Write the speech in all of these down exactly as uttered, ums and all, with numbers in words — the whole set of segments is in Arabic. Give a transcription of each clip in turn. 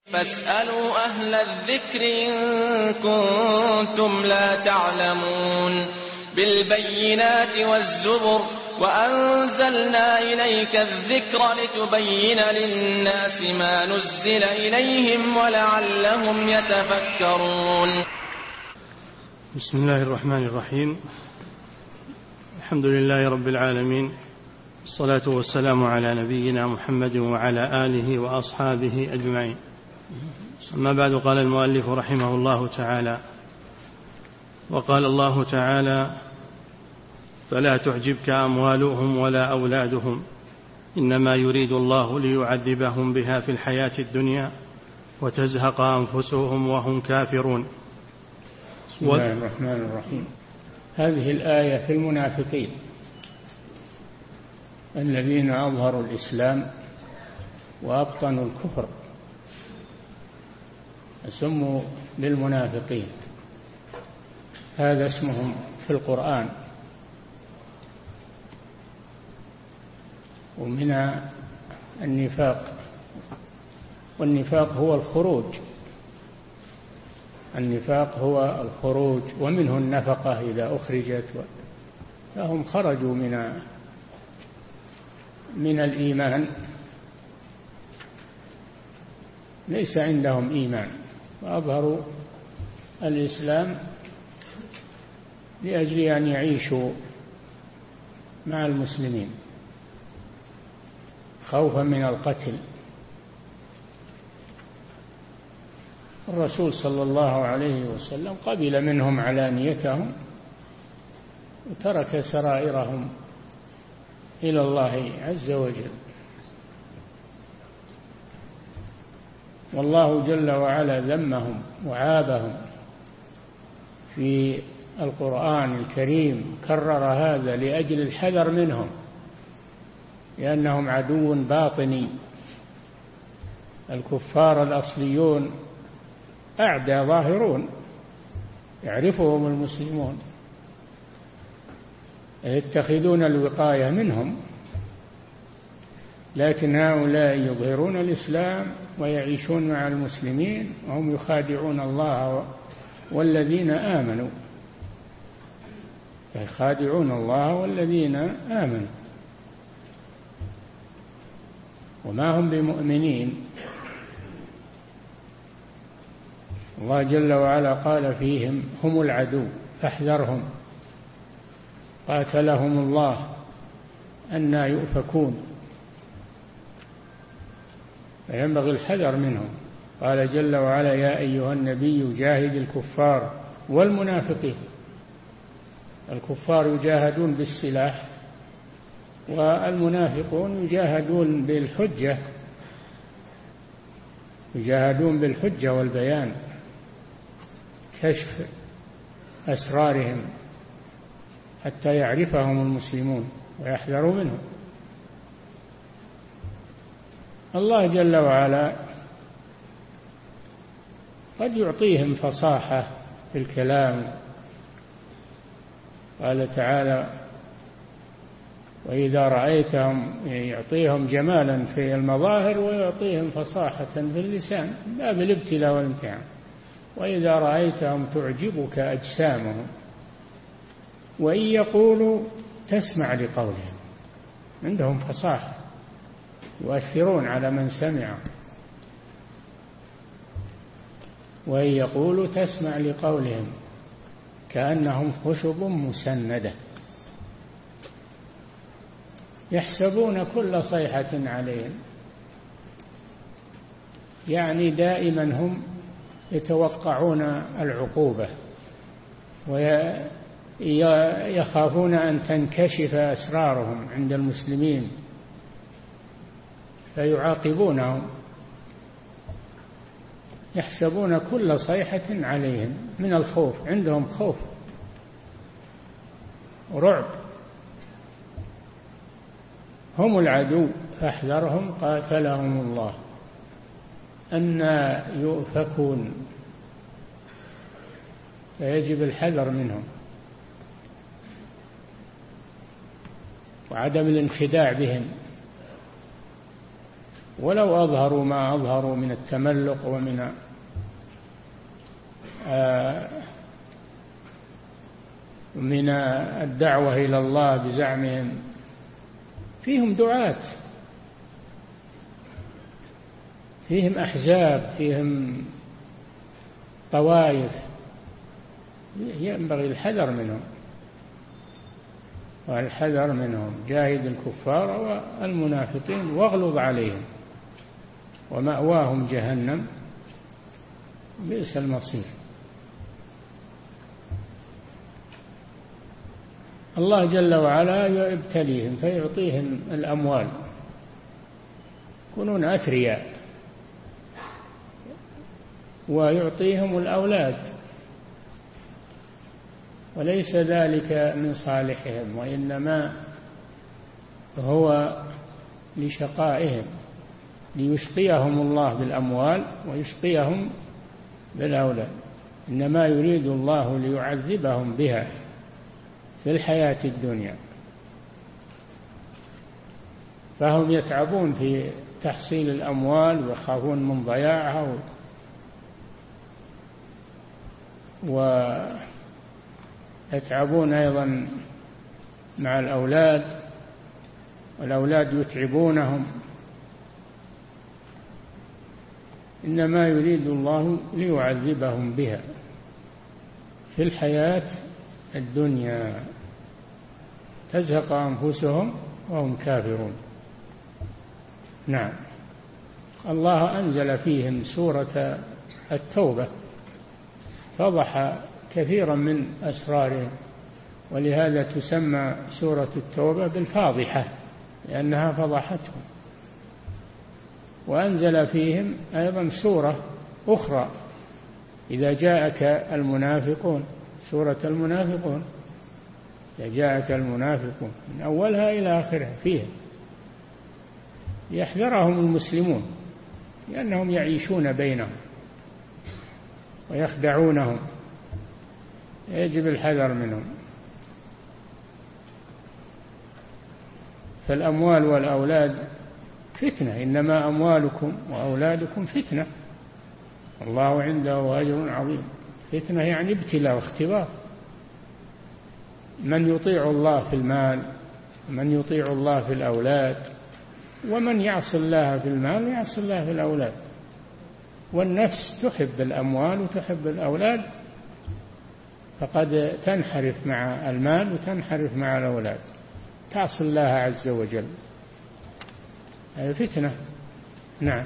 فاسألوا أهل الذكر إن كنتم لا تعلمون بالبينات والزبر وأنزلنا إليك الذكر لتبين للناس ما نزل إليهم ولعلهم يتفكرون. بسم الله الرحمن الرحيم. الحمد لله رب العالمين، الصلاة والسلام على نبينا محمد وعلى آله وأصحابه أجمعين. أما بعد، قال المؤلف رحمه الله تعالى: وقال الله تعالى: فلا تعجبك أموالهم ولا أولادهم إنما يريد الله ليعذبهم بها في الحياة الدنيا وتزهق أنفسهم وهم كافرون. بسم الله الرحمن الرحيم. هذه الآية في المنافقين الذين أظهروا الإسلام وأبطنوا الكفر، سموا للمنافقين، هذا اسمهم في القرآن. ومن النفاق، والنفاق هو الخروج، النفاق هو الخروج، ومنه النفقة إذا أخرجت، فهم خرجوا من من الإيمان، ليس عندهم إيمان، وأظهروا الإسلام لأجل أن يعيشوا مع المسلمين خوفا من القتل. الرسول صلى الله عليه وسلم قبل منهم علانيتهم وترك سرائرهم إلى الله عز وجل. والله جل وعلا ذمهم وعابهم في القرآن الكريم، كرر هذا لأجل الحذر منهم، لأنهم عدو باطني. الكفار الأصليون أعداء ظاهرون يعرفهم المسلمون، يتخذون الوقاية منهم، لكن هؤلاء يظهرون الإسلام ويعيشون مع المسلمين وهم يخادعون الله والذين آمنوا، يخادعون الله والذين آمنوا وما هم بمؤمنين. الله جل وعلا قال فيهم: هم العدو فاحذرهم قاتلهم الله أنى يؤفكون. فينبغي الحذر منهم. قال جل وعلا: يا أيها النبي جاهد الكفار والمنافقين. الكفار يجاهدون بالسلاح، والمنافقون يجاهدون بالحجة، يجاهدون بالحجة والبيان، كشف أسرارهم حتى يعرفهم المسلمون ويحذروا منهم. الله جل وعلا قد يعطيهم فصاحة في الكلام. قال تعالى: وإذا رأيتهم، يعطيهم جمالا في المظاهر ويعطيهم فصاحة في اللسان، باب الابتلاء والامتحان. وإذا رأيتهم تعجبك أجسامهم وإن يقولوا تسمع لقولهم، عندهم فصاحة، يؤثرون على من سمع. وإن يقولوا تسمع لقولهم كأنهم خشب مسندة يحسبون كل صيحة عليهم، يعني دائما هم يتوقعون العقوبة ويخافون أن تنكشف أسرارهم عند المسلمين فيعاقبونهم، يحسبون كل صيحة عليهم من الخوف، عندهم خوف ورعب. هم العدو فاحذرهم قاتلهم الله أنى يؤفكون. فيجب الحذر منهم وعدم الانخداع بهم. ولو أظهروا ما أظهروا من التملق ومن آه من الدعوة إلى الله بزعمهم. فيهم دعاة، فيهم أحزاب، فيهم طوائف، ينبغي الحذر منهم والحذر منهم. جاهد الكفار والمنافقين واغلظ عليهم ومأواهم جهنم بئس المصير. الله جل وعلا يبتليهم فيعطيهم الأموال، يكونون أثرياء، ويعطيهم الأولاد، وليس ذلك من صالحهم وإنما هو لشقائهم، ليشقيهم الله بالأموال ويشقيهم بالأولاد. إنما يريد الله ليعذبهم بها في الحياة الدنيا، فهم يتعبون في تحصيل الأموال ويخافون من ضياعها، ويتعبون أيضا مع الأولاد، والأولاد يتعبونهم. إنما يريد الله ليعذبهم بها في الحياة الدنيا، تزهق أنفسهم وهم كافرون. نعم. الله أنزل فيهم سورة التوبة، فضح كثيرا من أسرارهم، ولهذا تسمى سورة التوبة بالفاضحة لأنها فضحتهم. وأنزل فيهم أيضا سورة أخرى إذا جاءك المنافقون، سورة المنافقون، إذا جاءك المنافقون، من أولها إلى آخرها فيها يحذرهم المسلمون لأنهم يعيشون بينهم ويخدعونهم، يجب الحذر منهم. فالأموال والأولاد فتنة، إنما أموالكم وأولادكم فتنة والله عنده أجر عظيم. فتنة يعني ابتلاء واختبار. من يطيع الله في المال، من يطيع الله في الأولاد، ومن يعصي الله في المال ويعصي الله في الأولاد. والنفس تحب الأموال وتحب الأولاد، فقد تنحرف مع المال وتنحرف مع الأولاد، تعصي الله عز وجل. هذه فتنة. نعم.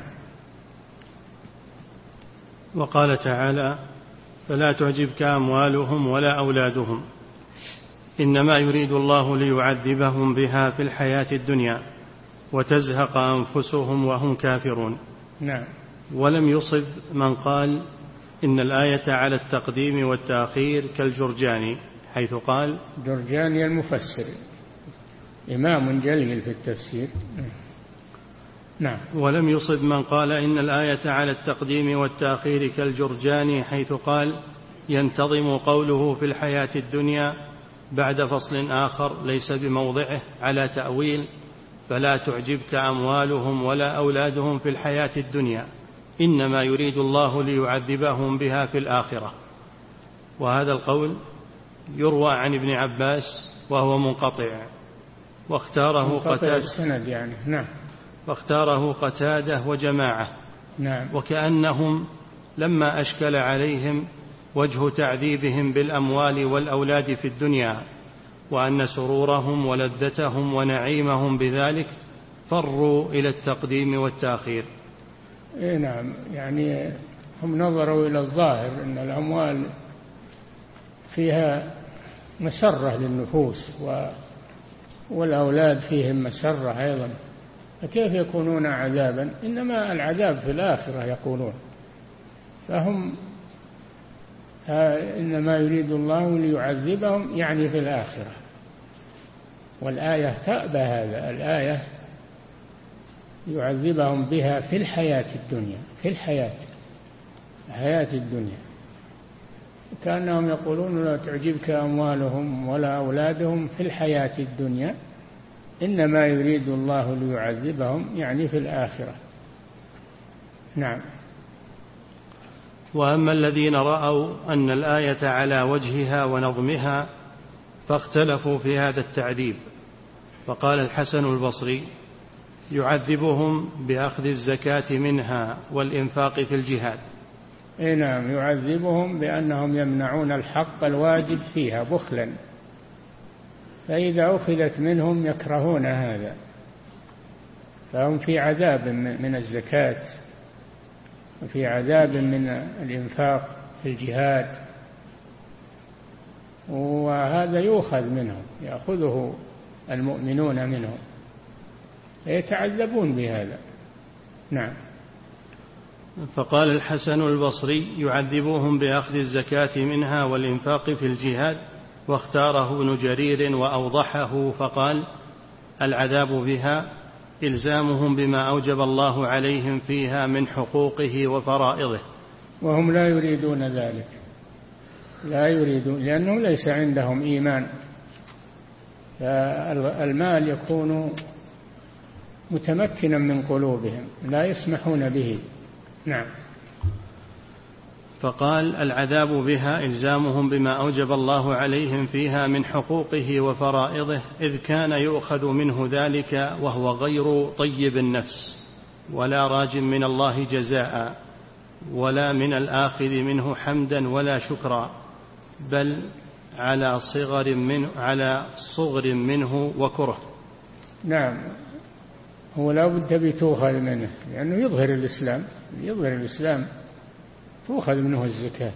وقال تعالى: فلا تعجبك أموالهم ولا أولادهم إنما يريد الله ليعذبهم بها في الحياة الدنيا وتزهق أنفسهم وهم كافرون. نعم. ولم يصب من قال إن الآية على التقديم والتأخير كالجرجاني، حيث قال: جرجاني المفسر إمام جليل في التفسير. نعم. ولم يصب من قال إن الآية على التقديم والتأخير كالجرجاني، حيث قال: ينتظم قوله في الحياة الدنيا بعد فصل آخر ليس بموضعه على تأويل: فلا تعجبك أموالهم ولا أولادهم في الحياة الدنيا إنما يريد الله ليعذبهم بها في الآخرة. وهذا القول يروى عن ابن عباس وهو منقطع، واختاره قتادة السند يعني. نعم. واختاره قتادة وجماعة. نعم. وكأنهم لما أشكل عليهم وجه تعذيبهم بالأموال والأولاد في الدنيا وأن سرورهم ولذتهم ونعيمهم بذلك فروا إلى التقديم والتأخير. إيه نعم، يعني هم نظروا إلى الظاهر أن الأموال فيها مسرة للنفوس والأولاد فيهم مسرة أيضا، فكيف يكونون عذابا؟ إنما العذاب في الآخرة يقولون. فهم إنما يريد الله ليعذبهم يعني في الآخرة، والآية تأبى هذا. الآية يعذبهم بها في الحياة الدنيا، في الحياة الحياة الدنيا. كأنهم يقولون لا تعجبك أموالهم ولا أولادهم في الحياة الدنيا إنما يريد الله ليعذبهم يعني في الآخرة. نعم. وأما الذين رأوا أن الآية على وجهها ونظمها فاختلفوا في هذا التعذيب، فقال الحسن البصري: يعذبهم بأخذ الزكاة منها والإنفاق في الجهاد. إيه نعم، يعذبهم بأنهم يمنعون الحق الواجب فيها بخلا، فإذا أخذت منهم يكرهون هذا، فهم في عذاب من الزكاة وفي عذاب من الإنفاق في الجهاد، وهذا يؤخذ منهم، يأخذه المؤمنون منهم فيتعذبون بهذا. نعم. فقال الحسن البصري: يعذبوهم بأخذ الزكاة منها والإنفاق في الجهاد. واختاره ابن جرير وأوضحه فقال: العذاب بها إلزامهم بما أوجب الله عليهم فيها من حقوقه وفرائضه. وهم لا يريدون ذلك، لا يريدون، لأنه ليس عندهم إيمان، فالمال يكون متمكنا من قلوبهم لا يسمحون به. نعم. فقال: العذاب بها إلزامهم بما أوجب الله عليهم فيها من حقوقه وفرائضه، إذ كان يؤخذ منه ذلك وهو غير طيب النفس ولا راج من الله جزاء ولا من الآخذ منه حمدا ولا شكرا، بل على صغر منه, على صغر منه وكره. نعم، هو لا بد بتؤخذ منه لأنه يظهر الإسلام، يظهر الإسلام تؤخذ منه الزكاة،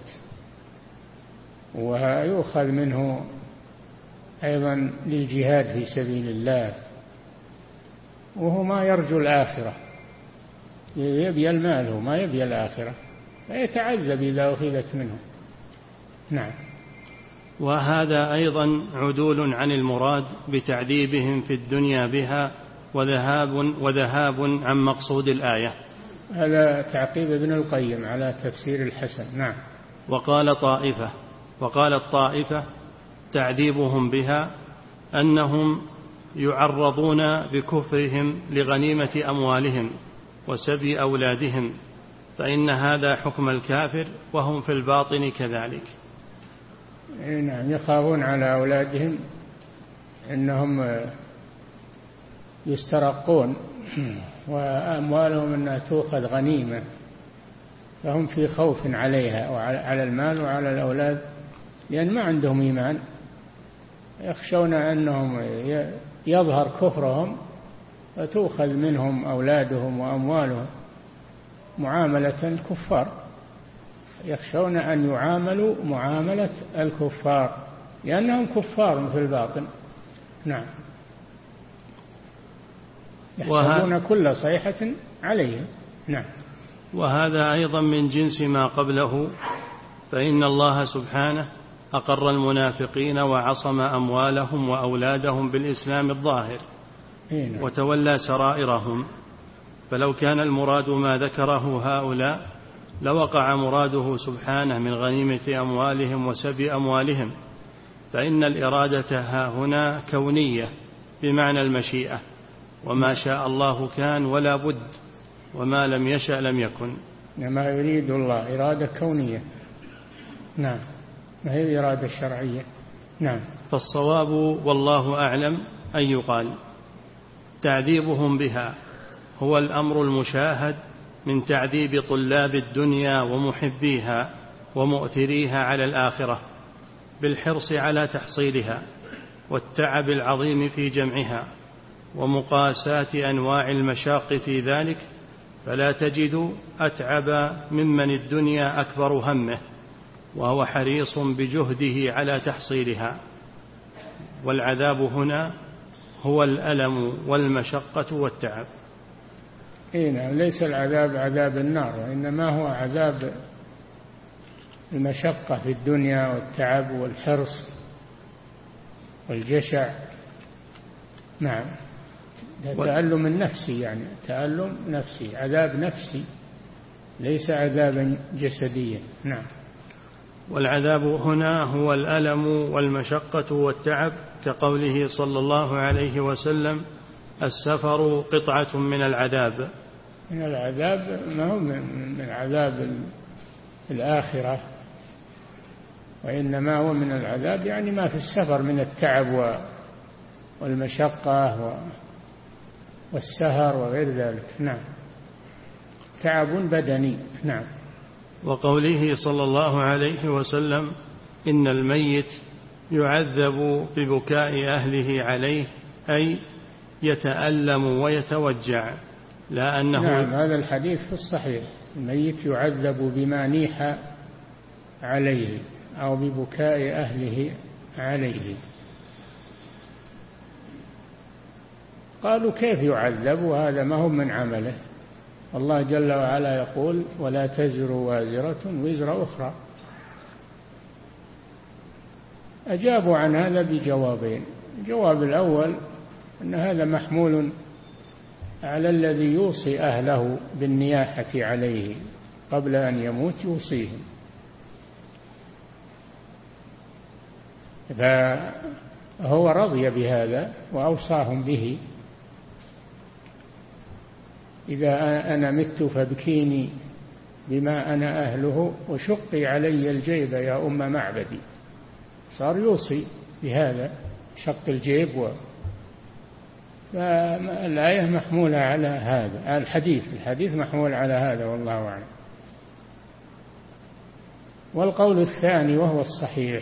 ويؤخذ منه أيضا للجهاد في سبيل الله، وهو ما يرجو الآخرة، يبي المال وما يبي الآخرة، فيتعذب إذا أخذت منه. نعم. وهذا أيضا عدول عن المراد بتعذيبهم في الدنيا بها وذهاب, وذهاب عن مقصود الآية. هذا تعقيب ابن القيم على تفسير الحسن. نعم. وقال طائفة وقالت طائفة: تعذيبهم بها أنهم يعرضون بكفرهم لغنيمة أموالهم وسبي أولادهم، فإن هذا حكم الكافر وهم في الباطن كذلك. نعم، يخافون على أولادهم أنهم يسترقون وأموالهم أنها تؤخذ غنيمة، فهم في خوف عليها وعلى المال وعلى الأولاد، لأن ما عندهم إيمان، يخشون أنهم يظهر كفرهم فتؤخذ منهم أولادهم وأموالهم معاملة الكفار، يخشون أن يعاملوا معاملة الكفار لأنهم كفار في الباطن. نعم. يحسبون كل صيحة عليهم. نعم. وهذا أيضا من جنس ما قبله، فإن الله سبحانه أقر المنافقين وعصم أموالهم وأولادهم بالإسلام الظاهر وتولى سرائرهم، فلو كان المراد ما ذكره هؤلاء لوقع مراده سبحانه من غنيمة أموالهم وسبي أموالهم، فإن الإرادة ها هنا كونية بمعنى المشيئة، وما شاء الله كان ولا بد، وما لم يشأ لم يكن. ما يريد الله إرادة كونية. نعم، ما هي إرادة شرعية. نعم. فالصواب والله أعلم أن يقال تعذيبهم بها هو الأمر المشاهد من تعذيب طلاب الدنيا ومحبيها ومؤثريها على الآخرة بالحرص على تحصيلها والتعب العظيم في جمعها ومقاساة أنواع المشاق في ذلك، فلا تجد أتعب ممن الدنيا أكبر همه وهو حريص بجهده على تحصيلها. والعذاب هنا هو الألم والمشقة والتعب. إيه، ليس العذاب عذاب النار، وإنما هو عذاب المشقة في الدنيا والتعب والحرص والجشع. نعم. تألم النفسي، يعني تألم نفسي، عذاب نفسي ليس عذابا جسديا. نعم. والعذاب هنا هو الألم والمشقة والتعب، كقوله صلى الله عليه وسلم: السفر قطعة من العذاب. من العذاب ما هو من عذاب الآخرة، وإنما هو من العذاب يعني ما في السفر من التعب والمشقة والسهر وغير ذلك. نعم، تعب بدني. نعم. وقوله صلى الله عليه وسلم إن الميت يعذب ببكاء أهله عليه، أي يتألم ويتوجع، لا أنه نعم، هذا الحديث في الصحيح، الميت يعذب بما نيح عليه أو ببكاء أهله عليه. قالوا كيف يعذب وهذا ما هو من عمله؟ الله جل وعلا يقول ولا تزر وازرة وزر أخرى. أجابوا عن هذا بجوابين. الجواب الأول أن هذا محمول على الذي يوصي أهله بالنياحة عليه قبل أن يموت، يوصيهم، فهو رضي بهذا وأوصاهم به. إذا أنا مت فابكيني بما أنا أهله وشقي علي الجيب يا أم معبدي، صار يوصي بهذا، شق الجيب و... فالآية محمولة على هذا، الحديث الحديث محمول على هذا والله أعلم. والقول الثاني وهو الصحيح،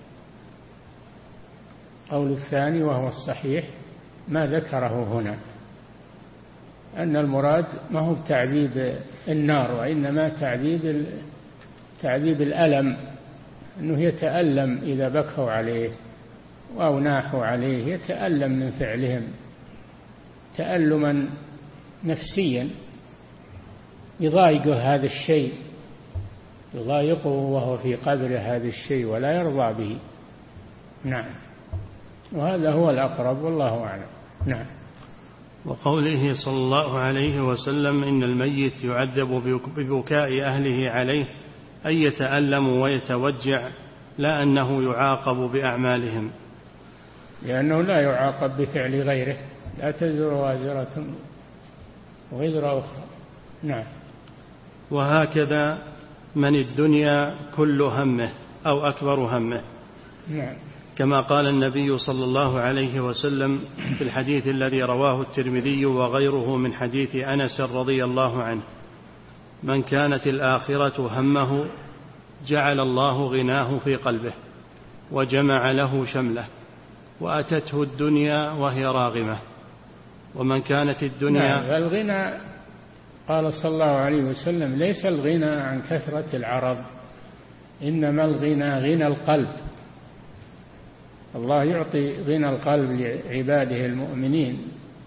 قول الثاني وهو الصحيح ما ذكره هنا، أن المراد ما هو تعذيب النار وإنما تعذيب تعذيب الألم، أنه يتألم إذا بكوا عليه أو ناحوا عليه، يتألم من فعلهم تألما نفسيا، يضايقه هذا الشيء، يضايقه وهو في قبره هذا الشيء ولا يرضى به. نعم، وهذا هو الأقرب والله أعلم. نعم. وقوله صلى الله عليه وسلم إن الميت يعذب ببكاء أهله عليه، أي يتألم ويتوجع، لا أنه يعاقب بأعمالهم، لأنه لا يعاقب بفعل غيره، لا تزر وازرة وزر أخرى. نعم. وهكذا من الدنيا كل همه أو أكبر همه. نعم. كما قال النبي صلى الله عليه وسلم في الحديث الذي رواه الترمذي وغيره من حديث أنس رضي الله عنه: من كانت الآخرة همه جعل الله غناه في قلبه وجمع له شمله وأتته الدنيا وهي راغمة. ومن كانت الدنيا نعم. الغنى قال صلى الله عليه وسلم ليس الغنى عن كثرة العرض، إنما الغنى غنى القلب. الله يعطي غنى القلب لعباده المؤمنين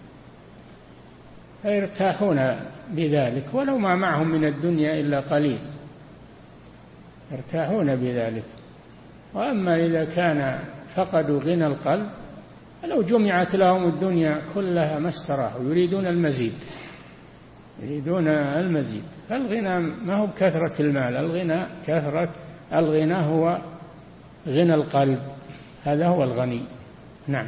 فيرتاحون بذلك ولو ما معهم من الدنيا إلا قليل، يرتاحون بذلك. وأما إذا كان فقدوا غنى القلب لو جمعت لهم الدنيا كلها ما استراحوا، يريدون المزيد، يريدون المزيد. فالغنى ما هو كثرة المال، الغنى كثرة الغنى هو غنى القلب، هذا هو الغني. نعم.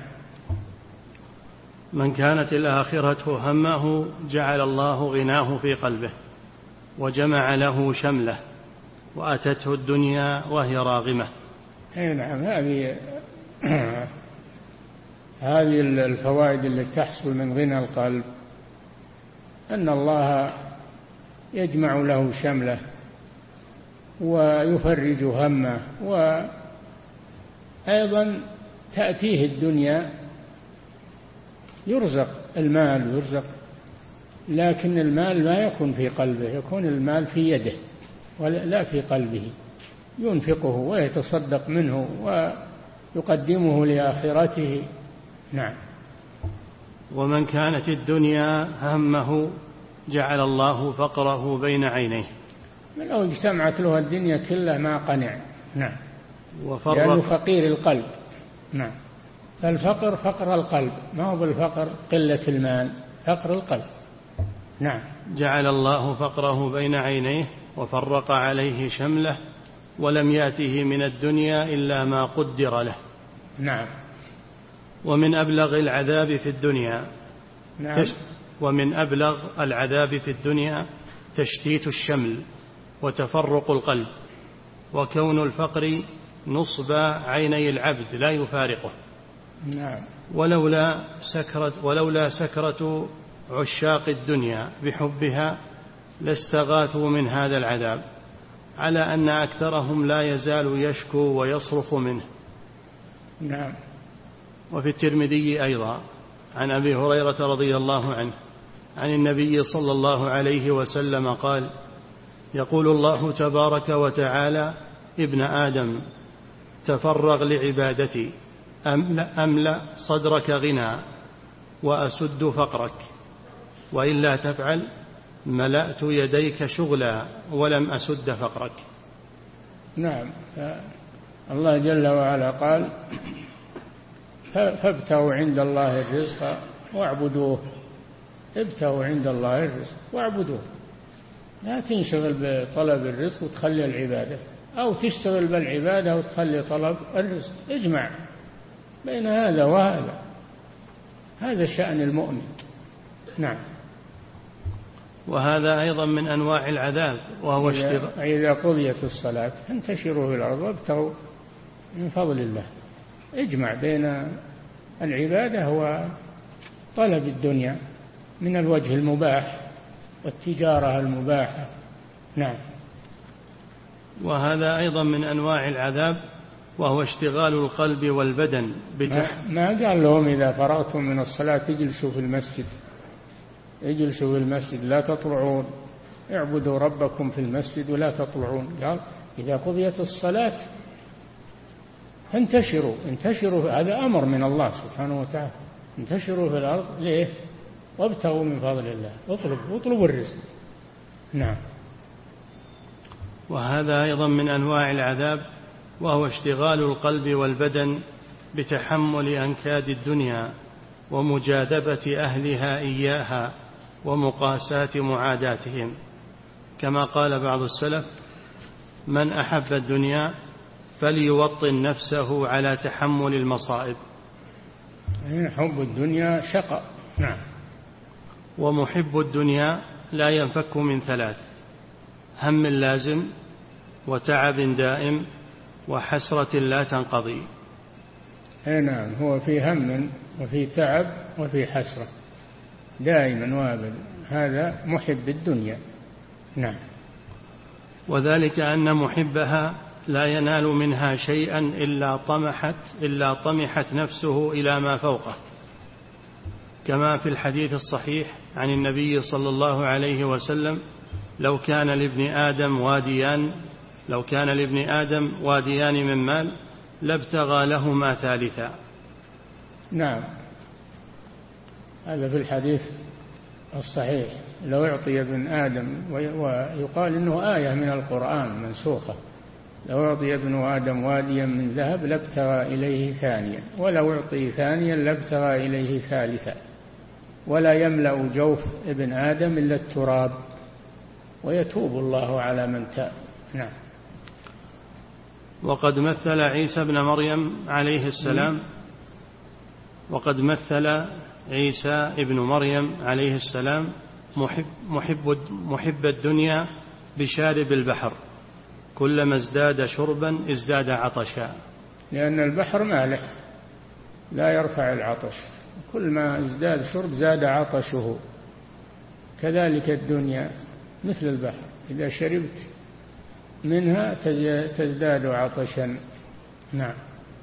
من كانت الآخرة همه جعل الله غناه في قلبه وجمع له شمله وأتته الدنيا وهي راغمة. أي نعم. هذه هذه الفوائد التي تحصل من غنى القلب، أن الله يجمع له شمله ويفرج همه، وأيضا تأتيه الدنيا، يرزق المال يرزق، لكن المال ما يكون في قلبه، يكون المال في يده ولا في قلبه، ينفقه ويتصدق منه ويقدمه لآخرته. نعم. ومن كانت الدنيا همه جعل الله فقره بين عينيه، لو اجتمعت له الدنيا كلها ما قنع. نعم. وفرق لأنه فقير القلب. نعم. فالفقر فقر القلب، ما هو بالفقر قلة المال، فقر القلب. نعم. جعل الله فقره بين عينيه وفرق عليه شمله ولم يأته من الدنيا إلا ما قدر له. نعم. ومن أبلغ العذاب في الدنيا نعم. ومن أبلغ العذاب في الدنيا تشتيت الشمل وتفرق القلب، وكون الفقر نصب عيني العبد لا يفارقه. نعم. ولولا سكرة, ولولا سكرة عشاق الدنيا بحبها لاستغاثوا من هذا العذاب، على أن أكثرهم لا يزال يشكو ويصرخ منه. نعم. وفي الترمذي أيضا عن أبي هريرة رضي الله عنه عن النبي صلى الله عليه وسلم قال: يقول الله تبارك وتعالى: ابن آدم تفرغ لعبادتي أملأ, أملأ صدرك غنى وأسد فقرك، وإلا تفعل ملأت يديك شغلا ولم أسد فقرك. نعم. الله جل وعلا قال: فابتغوا عند الله الرزق واعبدوه. ابتغوا عند الله الرزق واعبدوه. لا تنشغل بطلب الرزق وتخلي العبادة، أو تشتغل بالعبادة وتخلي طلب الرزق. اجمع بين هذا وهذا، هذا شأن المؤمن. نعم. وهذا أيضا من أنواع العذاب، وهو اشتغال. إذا قضيت الصلاة فانتشروا في الأرض وابتغوا من فضل الله. اجمع بين العبادة وطلب الدنيا من الوجه المباح والتجارة المباحة. نعم. وهذا أيضا من أنواع العذاب، وهو اشتغال القلب والبدن بتح... ما قال لهم إذا فرغتم من الصلاة اجلسوا في المسجد، اجلسوا في المسجد لا تطلعون، اعبدوا ربكم في المسجد ولا تطلعون. قال إذا قضيت الصلاة انتشروا انتشروا هذا أمر من الله سبحانه وتعالى. انتشروا في الأرض. ليه؟ وابتغوا من فضل الله. اطلبوا اطلبوا الرزق. نعم. وهذا أيضا من أنواع العذاب، وهو اشتغال القلب والبدن بتحمل أنكاد الدنيا ومجاذبة أهلها إياها ومقاساة معاداتهم، كما قال بعض السلف: من أحب الدنيا فليوطن نفسه على تحمل المصائب. حب الدنيا شقاء. نعم. ومحب الدنيا لا ينفك من ثلاث: هم لازم، وتعب دائم، وحسرة لا تنقضي. نعم. هو في هم وفي تعب وفي حسرة دائما وابدا. هذا محب الدنيا. نعم. وذلك أن محبها لا ينال منها شيئا إلا طمحت, إلا طمحت نفسه إلى ما فوقه، كما في الحديث الصحيح عن النبي صلى الله عليه وسلم: لو كان لابن آدم واديان لو كان لابن آدم واديان من مال لابتغى لهما ثالثا. نعم. هذا في الحديث الصحيح: لو أعطي ابن آدم، ويقال إنه آية من القرآن منسوخة: لو أعطي ابن آدم واديا من ذهب لابتغى إليه ثانيا، ولو أعطي ثانيا لابتغى إليه ثالثا، ولا يملأ جوف ابن آدم إلا التراب، ويتوب الله على من تاب. نعم. وقد مثل عيسى ابن مريم عليه السلام وقد مثل عيسى ابن مريم عليه السلام محب, محب, محب الدنيا بشارب البحر، كلما ازداد شربا ازداد عطشا. لأن البحر مالح لا يرفع العطش، كل ما ازداد شرب زاد عطشه. كذلك الدنيا مثل البحر، إذا شربت منها تزداد عطشا. نعم.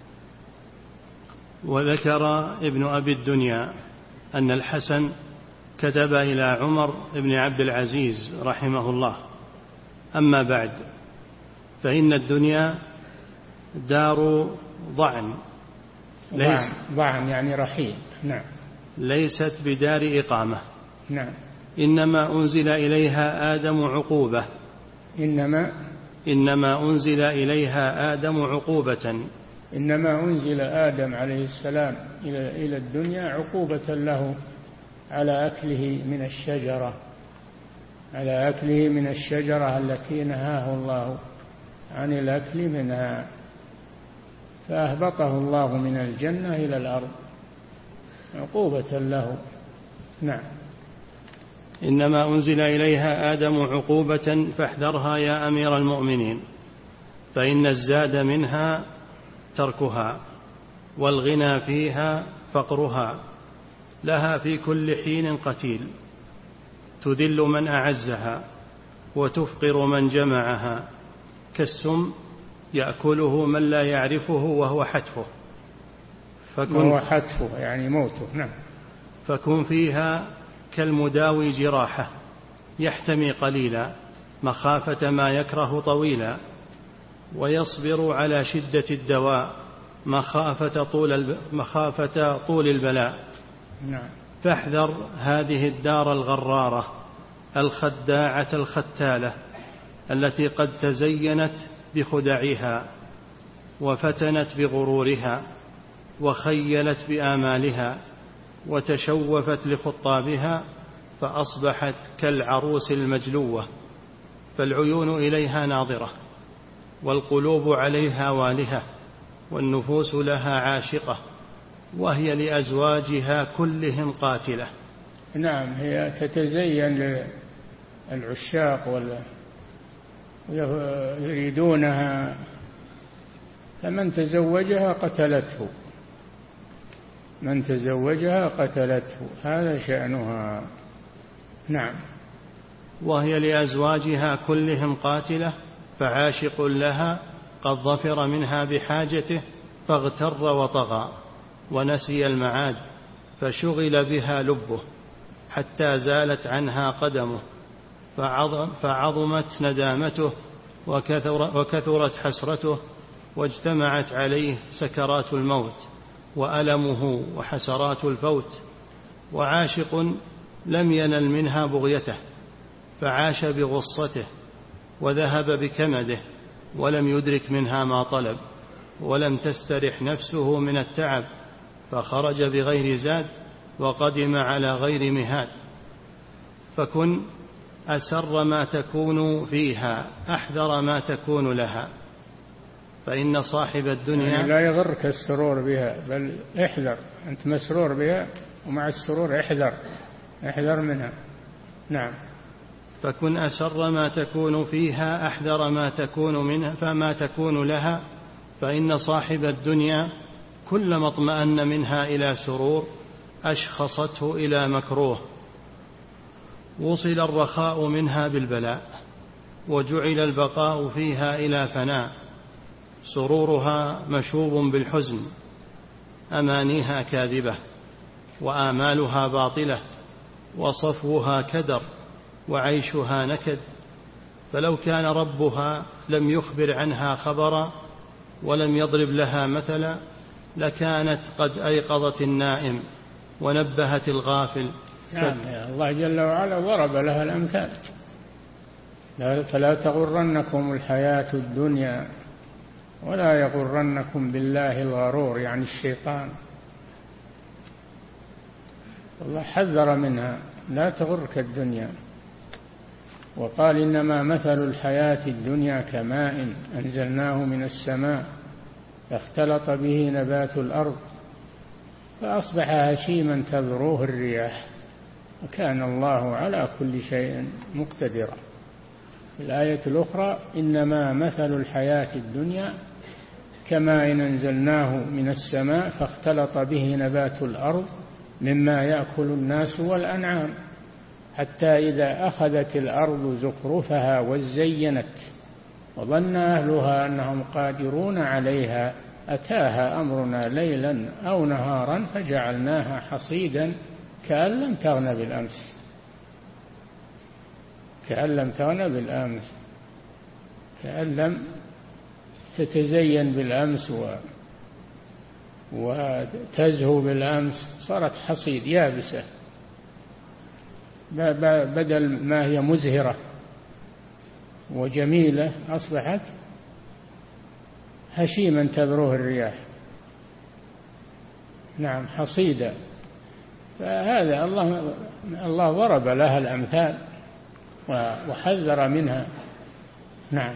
وذكر ابن أبي الدنيا أن الحسن كتب إلى عمر بن عبد العزيز رحمه الله: أما بعد، فإن الدنيا دار ضعن ليس ضعن يعني رحيل. نعم. ليست بدار إقامة. نعم. إنما أنزل إليها آدم عقوبة إنما إنما أنزل إليها آدم عقوبة إنما أنزل آدم عليه السلام إلى إلى الدنيا عقوبة له على أكله من الشجرة على أكله من الشجرة التي نهاه الله عن الأكل منها، فأهبطه الله من الجنة إلى الأرض عقوبة له. نعم. إنما أنزل إليها آدم عقوبة فاحذرها يا أمير المؤمنين، فإن الزاد منها تركها، والغنى فيها فقرها، لها في كل حين قتيل، تذل من أعزها وتفقر من جمعها، كالسم يأكله من لا يعرفه وهو حتفه، فكن وهو حتفه يعني موته. نعم. فكن فيها كالمداوي جراحة، يحتمي قليلا مخافة ما يكره طويلا، ويصبر على شدة الدواء مخافة طول, مخافة طول البلاء. نعم. فاحذر هذه الدار الغرارة الخداعة الختالة، التي قد تزينت بخدعها وفتنت بغرورها وخيلت بآمالها وتشوفت لخطابها، فأصبحت كالعروس المجلوة، فالعيون إليها ناظرة، والقلوب عليها والهة، والنفوس لها عاشقة، وهي لأزواجها كلهم قاتلة. نعم، هي تتزين للعشاق ويريدونها، فمن تزوجها قتلته، من تزوجها قتلته، هذا شأنها. نعم. وهي لأزواجها كلهم قاتلة، فعاشق لها قد ظفر منها بحاجته فاغتر وطغى ونسي المعاد، فشغل بها لبه حتى زالت عنها قدمه، فعظم فعظمت ندامته وكثر وكثرت حسرته، واجتمعت عليه سكرات الموت وألمه وحسرات الفوت. وعاشق لم ينل منها بغيته، فعاش بغصته وذهب بكمده، ولم يدرك منها ما طلب، ولم تسترح نفسه من التعب، فخرج بغير زاد وقدم على غير مهاد. فكن أسر ما تكون فيها أحذر ما تكون لها، فإن صاحب الدنيا يعني لا يغرك السرور بها، بل احذر، أنت مسرور بها ومع السرور احذر احذر منها. نعم. فكن أسر ما تكون فيها أحذر ما تكون منها فما تكون لها، فإن صاحب الدنيا كلما اطمأن منها إلى سرور أشخصته إلى مكروه، وصل الرخاء منها بالبلاء، وجعل البقاء فيها إلى فناء. سرورها مشوب بالحزن، أمانيها كاذبة، وآمالها باطلة، وصفوها كدر، وعيشها نكد. فلو كان ربها لم يخبر عنها خبرا ولم يضرب لها مثلا، لكانت قد أيقظت النائم ونبهت الغافل. نعم، الله جل وعلا ضرب لها الأمثال، فلا تغرنكم الحياة الدنيا ولا يغرنكم بالله الغرور، يعني الشيطان. الله حذر منها، لا تغرك الدنيا، وقال إنما مثل الحياة الدنيا كماء أنزلناه من السماء فاختلط به نبات الأرض فأصبح هشيما تذروه الرياح وكان الله على كل شيء مقتدرا. في الآية الأخرى إنما مثل الحياة الدنيا كماء أنزلناه من السماء فاختلط به نبات الأرض مما يأكل الناس والأنعام حتى إذا أخذت الأرض زخرفها وزينت وظن أهلها أنهم قادرون عليها أتاها أمرنا ليلا أو نهارا فجعلناها حصيدا كأن لم تغن بالأمس كأن لم تغن بالأمس كأن لم تتزين بالأمس و وتزهو بالأمس، صارت حصيد يابسة، بدل ما هي مزهرة وجميلة أصبحت هشيما تذروه الرياح. نعم، حصيدا. فهذا الله الله ضرب لها الأمثال وحذر منها. نعم.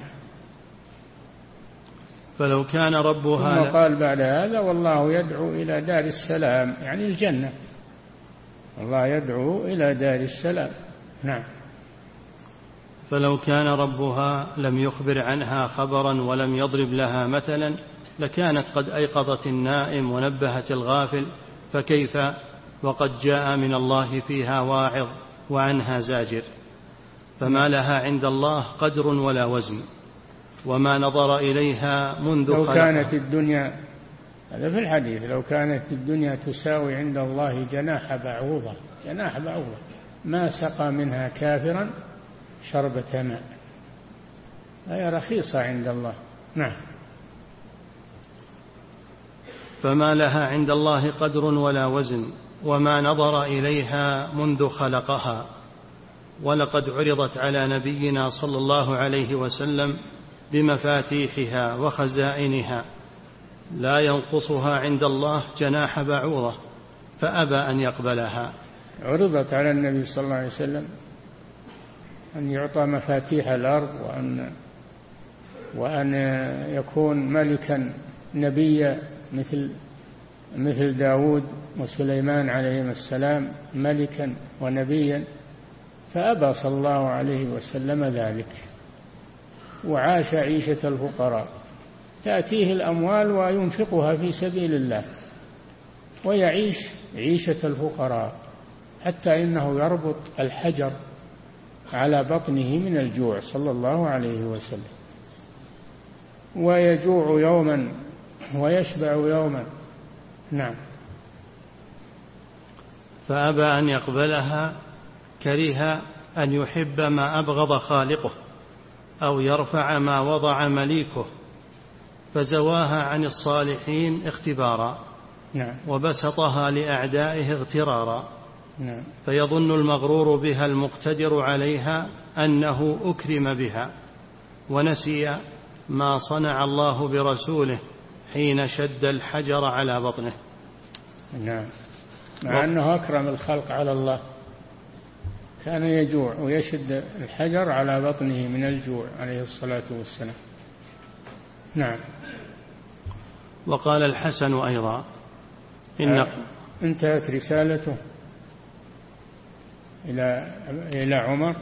فلو كان ربها ثم قال بعد هذا والله يدعو إلى دار السلام، يعني الجنة. الله يدعو إلى دار السلام، نعم. فلو كان ربها لم يخبر عنها خبرا ولم يضرب لها مثلا لكانت قد أيقظت النائم ونبهت الغافل، فكيف وقد جاء من الله فيها واعظ وعنها زاجر. فما لها عند الله قدر ولا وزن، وما نظر إليها منذ لو خلقها. كانت الدنيا، هذا في الحديث، لو كانت الدنيا تساوي عند الله جناح بعوضة، جناح بعوضة ما سقى منها كافرا شربة ماء، هي رخيصة عند الله. نعم. فما لها عند الله قدر ولا وزن، وما نظر إليها منذ خلقها. ولقد عرضت على نبينا صلى الله عليه وسلم بمفاتيحها وخزائنها لا ينقصها عند الله جناح بعوضة، فأبى أن يقبلها. عرضت على النبي صلى الله عليه وسلم أن يعطى مفاتيح الأرض، وأن وأن يكون ملكا نبيا مثل مثل داود وسليمان عليهما السلام، ملكا ونبيا، فأبى صلى الله عليه وسلم ذلك، وعاش عيشة الفقراء، تأتيه الأموال وينفقها في سبيل الله، ويعيش عيشة الفقراء، حتى إنه يربط الحجر على بطنه من الجوع صلى الله عليه وسلم، ويجوع يوما ويشبع يوما. نعم. فأبى أن يقبلها، كره أن يحب ما أبغض خالقه، أو يرفع ما وضع مليكه، فزواها عن الصالحين اختبارا. نعم. وبسطها لأعدائه اغترارا. نعم. فيظن المغرور بها المقتدر عليها أنه أكرم بها، ونسي ما صنع الله برسوله حين شد الحجر على بطنه. نعم. مع أنه أكرم الخلق على الله، كان يجوع ويشد الحجر على بطنه من الجوع عليه الصلاة والسلام. نعم. وقال الحسن أيضا إن انتهت رسالته إلى إلى عمر.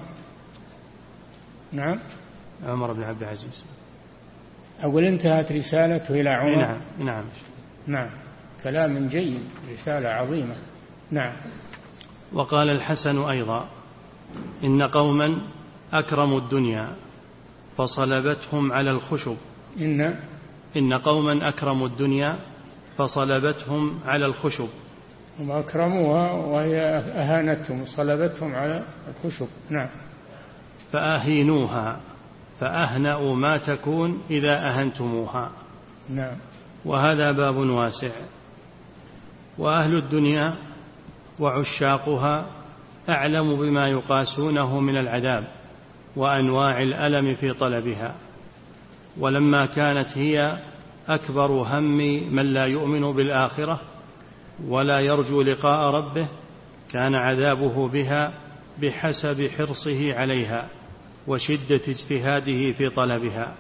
نعم. عمر بن عبد العزيز. أقول انتهت رسالته إلى عمر. نعم. نعم. نعم. كلام جيد، رسالة عظيمة. نعم. وقال الحسن أيضا إن قوما أكرموا الدنيا فصلبتهم على الخشب. إن إن قوما أكرموا الدنيا فصلبتهم على الخشب. هم أكرموها وهي أهانتهم وصلبتهم على الخشب. نعم. فأهينوها فأهنأوا ما تكون إذا أهنتموها. نعم. وهذا باب واسع. وأهل الدنيا وعشاقها أعلم بما يقاسونه من العذاب وأنواع الألم في طلبها. ولما كانت هي أكبر هم من لا يؤمن بالآخرة ولا يرجو لقاء ربه، كان عذابه بها بحسب حرصه عليها وشدة اجتهاده في طلبها.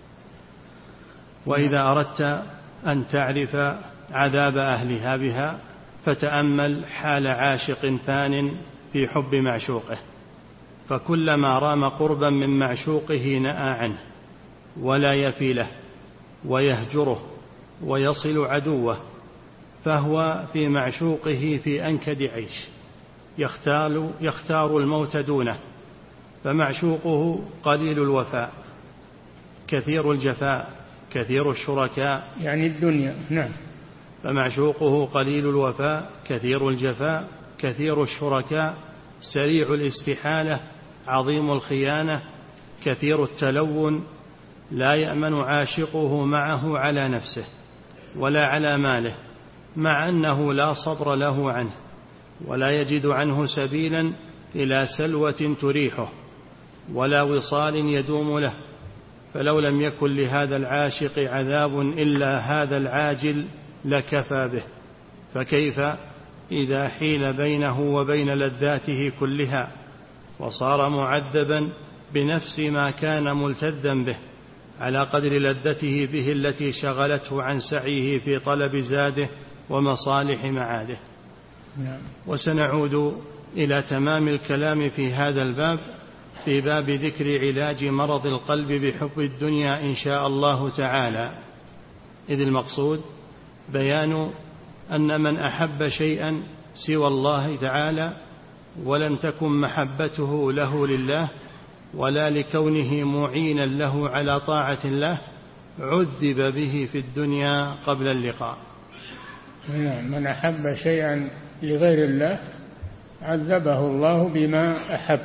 وإذا أردت أن تعرف عذاب أهلها بها فتأمل حال عاشق فان في حب معشوقه، فكلما رام قربا من معشوقه نأى عنه ولا يفي له ويهجره ويصل عدوه، فهو في معشوقه في أنكد عيش، يختار, يختار الموت دونه. فمعشوقه قليل الوفاء كثير الجفاء كثير الشركاء، يعني الدنيا. نعم. فمعشوقه قليل الوفاء كثير الجفاء كثير الشركاء، سريع الاستحالة عظيم الخيانة، كثير التلون، لا يأمن عاشقه معه على نفسه ولا على ماله، مع أنه لا صبر له عنه ولا يجد عنه سبيلا إلى سلوة تريحه ولا وصال يدوم له. فلو لم يكن لهذا العاشق عذاب إلا هذا العاجل لكفى به، فكيف إذا حيل بينه وبين لذاته كلها وصار معذبا بنفس ما كان ملتذا به على قدر لذته به التي شغلته عن سعيه في طلب زاده ومصالح معاده. نعم. وسنعود إلى تمام الكلام في هذا الباب في باب ذكر علاج مرض القلب بحب الدنيا إن شاء الله تعالى، إذ المقصود بيان أن من أحب شيئا سوى الله تعالى ولم تكن محبته له لله ولا لكونه معينا له على طاعة الله عذب به في الدنيا قبل اللقاء. من أحب شيئا لغير الله عذبه الله بما أحب،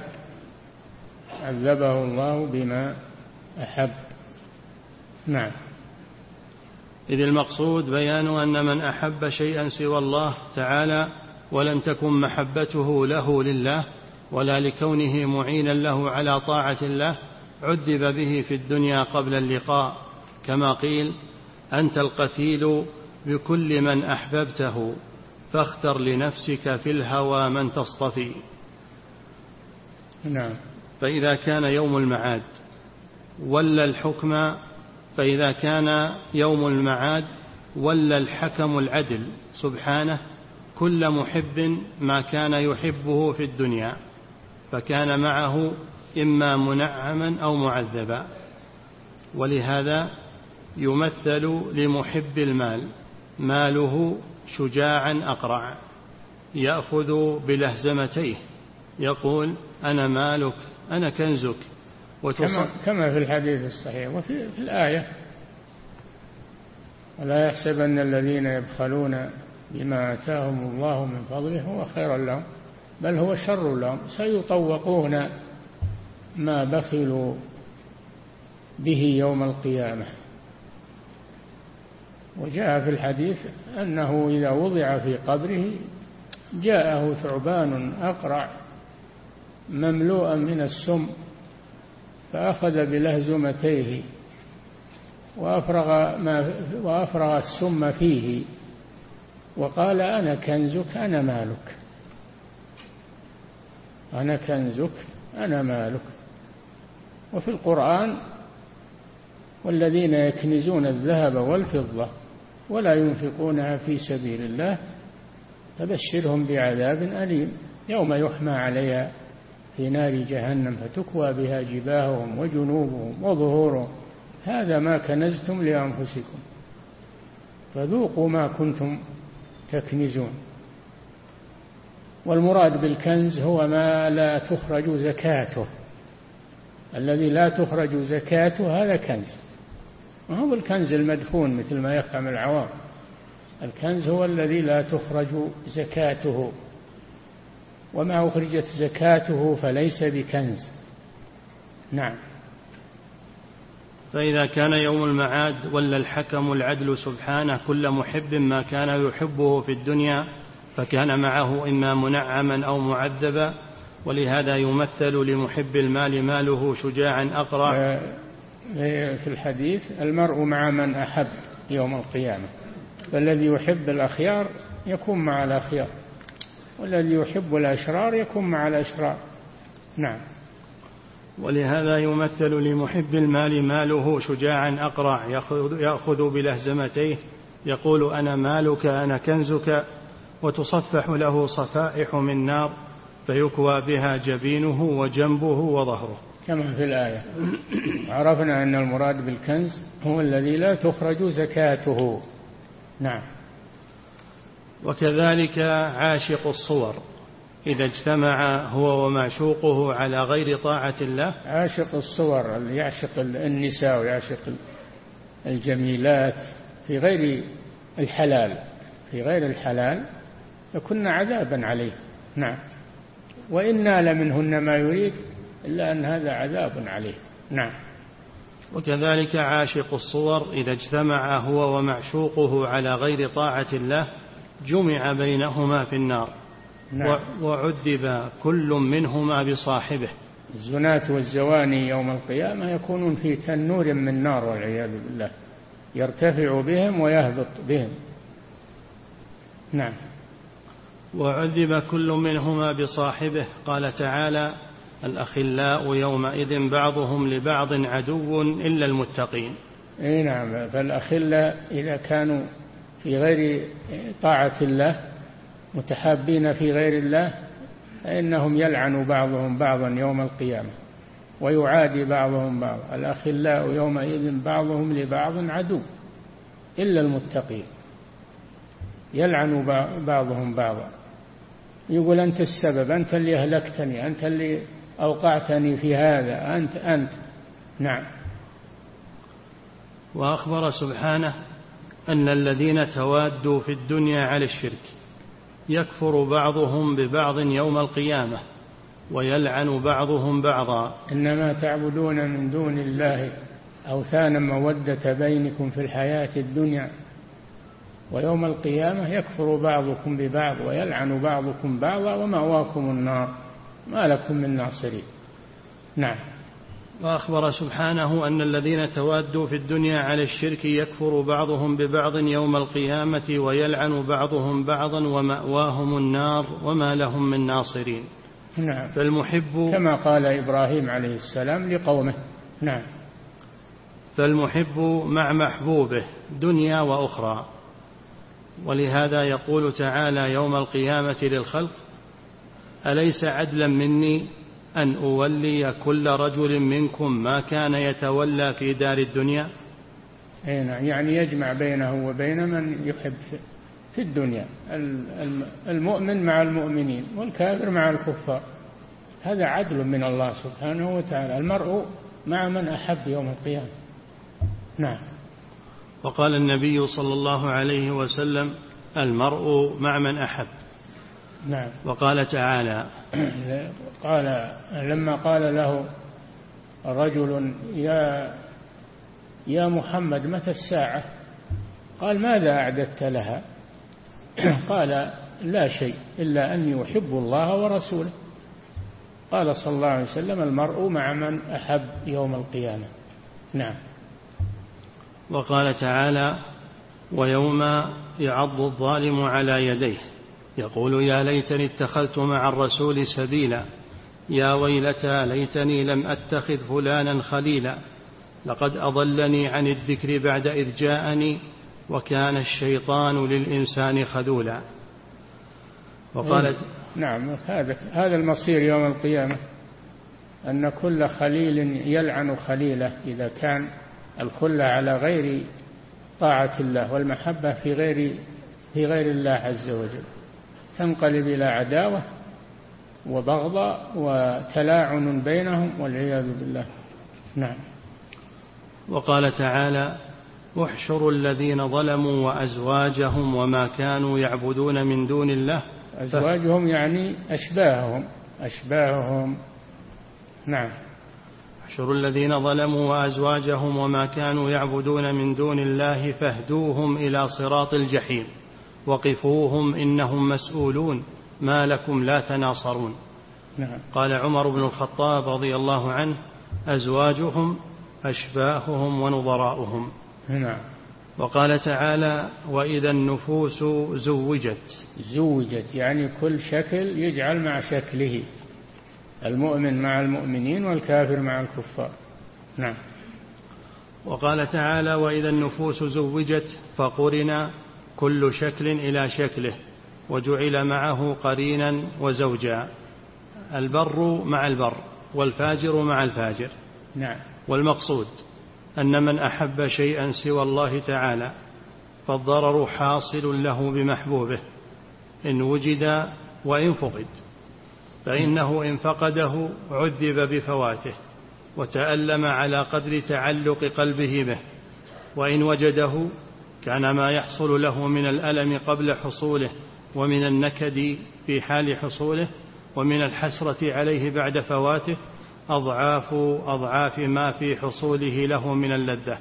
عذبه الله بما أحب. نعم. إذ المقصود بيان أن من أحب شيئا سوى الله تعالى ولم تكن محبته له لله ولا لكونه معينا له على طاعة الله عذب به في الدنيا قبل اللقاء، كما قيل: أنت القتيل بكل من أحببته فاختر لنفسك في الهوى من تصطفي. نعم. فإذا كان يوم المعاد ولا الحكم فإذا كان يوم المعاد ولا الحكم العدل سبحانه كل محب ما كان يحبه في الدنيا، فكان معه إما منعما أو معذبا. ولهذا يمثل لمحب المال ماله شجاعا أقرع يأخذ بلهزمتيه يقول: أنا مالك أنا كنزك. كما, كما في الحديث الصحيح وفي في الآية: ولا يحسبن الذين يبخلون بما آتاهم الله من فضله هو خير لهم بل هو شر لهم سيطوقون ما بخلوا به يوم القيامة. وجاء في الحديث أنه إذا وضع في قبره جاءه ثعبان أقرع مملوءا من السم فأخذ بلهزمتيه وأفرغ, ما وأفرغ السم فيه وقال: أنا كنزك أنا مالك، أنا كنزك أنا مالك. وفي القرآن: والذين يكنزون الذهب والفضة ولا ينفقونها في سبيل الله فبشرهم بعذاب أليم يوم يحمى عليها في نار جهنم فتكوى بها جباههم وجنوبهم وظهورهم هذا ما كنزتم لأنفسكم فذوقوا ما كنتم تكنزون. والمراد بالكنز هو ما لا تخرج زكاته، الذي لا تخرج زكاته هذا كنز، ما هو الكنز المدفون مثل ما يفهم العوام. الكنز هو الذي لا تخرج زكاته، وما أخرجت زكاته فليس بكنز. نعم. فإذا كان يوم المعاد ولا الحكم العدل سبحانه كل محب ما كان يحبه في الدنيا فكان معه إما منعما أو معذبا، ولهذا يمثل لمحب المال ماله شجاعا أقرع. في الحديث: المرء مع من أحب يوم القيامة، فالذي يحب الأخيار يكون مع الأخيار والذي يحب الأشرار يكون مع الأشرار. نعم. ولهذا يمثل لمحب المال ماله شجاعا أقرع يأخذ بلهزمتيه يقول: أنا مالك أنا كنزك، وتصفح له صفائح من نار فيكوى بها جبينه وجنبه وظهره، كما في الآية. عرفنا أن المراد بالكنز هو الذي لا تخرج زكاته. نعم. وكذلك عاشق الصور إذا اجتمع هو ومعشوقه على غير طاعة الله. عاشق الصور اللي يعشق النساء ويعشق الجميلات في غير الحلال، في غير الحلال يكون عذابا عليه. نعم. وإن نال منهن ما يريد إلا أن هذا عذاب عليه. نعم. وكذلك عاشق الصور إذا اجتمع هو ومعشوقه على غير طاعة الله جمع بينهما في النار. نعم. وعذب كل منهما بصاحبه. الزناة والزواني يوم القيامة يكونون في تنور من نار والعياذ بالله، يرتفع بهم ويهبط بهم. نعم. وعذب كل منهما بصاحبه. قال تعالى: الأخلاء يومئذ بعضهم لبعض عدو إلا المتقين. اي نعم. فالأخلاء إذا كانوا في غير طاعة الله متحابين في غير الله فإنهم يلعن بعضهم بعضا يوم القيامة ويعادي بعضهم بعضا، الأخلاء يومئذ بعضهم لبعض عدو إلا المتقين، يلعن بعضهم بعضا، يقول أنت السبب، أنت اللي أهلكتني، أنت اللي أوقعتني في هذا، أنت أنت نعم. وأخبر سبحانه أن الذين توادوا في الدنيا على الشرك يكفر بعضهم ببعض يوم القيامة ويلعن بعضهم بعضا. إنما تعبدون من دون الله أوثانا مودة بينكم في الحياة الدنيا ويوم القيامة يكفر بعضكم ببعض ويلعن بعضكم بعضا ومأواكم النار ما لكم من ناصرين. نعم. وأخبر سبحانه أن الذين توادوا في الدنيا على الشرك يكفر بعضهم ببعض يوم القيامة ويلعن بعضهم بعضا ومأواهم النار وما لهم من ناصرين. نعم. فالمحب كما قال إبراهيم عليه السلام لقومه. نعم. فالمحب مع محبوبه دنيا وأخرى، ولهذا يقول تعالى يوم القيامة للخلق: أليس عدلا مني أن أولي كل رجل منكم ما كان يتولى في دار الدنيا؟ يعني يجمع بينه وبين من يحب في الدنيا، المؤمن مع المؤمنين والكافر مع الكفار، هذا عدل من الله سبحانه وتعالى، المرء مع من أحب يوم القيامة. نعم. وقال النبي صلى الله عليه وسلم: المرء مع من أحب. نعم. وقال تعالى قال لما قال له رجل: يا يا محمد متى الساعة؟ قال: ماذا أعددت لها؟ قال: لا شيء إلا أني أحب الله ورسوله. قال صلى الله عليه وسلم: المرء مع من أحب يوم القيامة. نعم. وقال تعالى: ويوم يعض الظالم على يديه يقول يا ليتني اتخذت مع الرسول سبيلا يا ويلتى ليتني لم أتخذ فلانا خليلا لقد أضلني عن الذكر بعد إذ جاءني وكان الشيطان للإنسان خذولا. وقالت نعم، هذا هذا المصير يوم القيامة، أن كل خليل يلعن خليله إذا كان الخلة على غير طاعة الله والمحبة في غير في غير الله عز وجل، تنقلب إلى عداوة وبغضاء وتلاعن بينهم والعياذ بالله. نعم. وقال تعالى: احشروا الذين ظلموا وأزواجهم وما كانوا يعبدون من دون الله. أزواجهم يعني أشباههم أشباههم نعم. احشروا الذين ظلموا وأزواجهم وما كانوا يعبدون من دون الله فاهدوهم إلى صراط الجحيم وقفوهم إنهم مسؤولون ما لكم لا تناصرون. نعم. قال عمر بن الخطاب رضي الله عنه: أزواجهم أشباههم ونظراؤهم. نعم. وقال تعالى: وإذا النفوس زوجت. زوجت يعني كل شكل يجعل مع شكله، المؤمن مع المؤمنين والكافر مع الكفار. نعم. وقال تعالى: وإذا النفوس زوجت فقرن كل شكل إلى شكله وجعل معه قرينا وزوجا، البر مع البر والفاجر مع الفاجر. نعم. والمقصود أن من أحب شيئا سوى الله تعالى فالضرر حاصل له بمحبوبه إن وجد وإن فقد، فإنه إن فقده عذب بفواته وتألم على قدر تعلق قلبه به، وإن وجده كان ما يحصل له من الألم قبل حصوله ومن النكد في حال حصوله ومن الحسرة عليه بعد فواته أضعاف أضعاف ما في حصوله له من اللذة.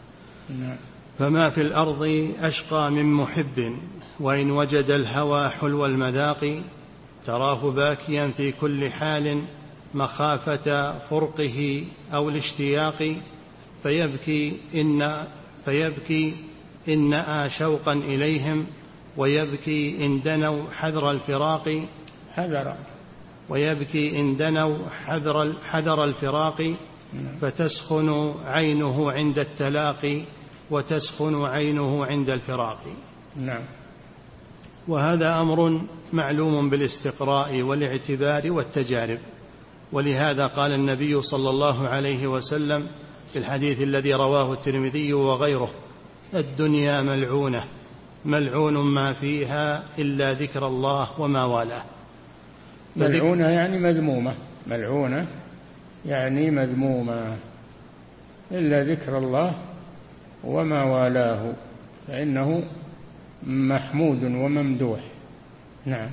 فما في الأرض أشقى من محب وإن وجد الهوى حلو المذاق تراه باكيا في كل حال مخافة فرقه أو الاشتياق فيبكي إن فيبكي إن شوقا إليهم ويبكي إن دنوا حذر الفراق حذر ويبكي إن دنوا حذر حذر الفراق فتسخن عينه عند التلاقي وتسخن عينه عند الفراق. نعم. وهذا أمر معلوم بالاستقراء والاعتبار والتجارب، ولهذا قال النبي صلى الله عليه وسلم في الحديث الذي رواه الترمذي وغيره: الدنيا ملعونة ملعون ما فيها إلا ذكر الله وما والاه. ملعونة يعني مذمومة، ملعونة يعني مذمومة، إلا ذكر الله وما والاه فإنه محمود وممدوح. نعم.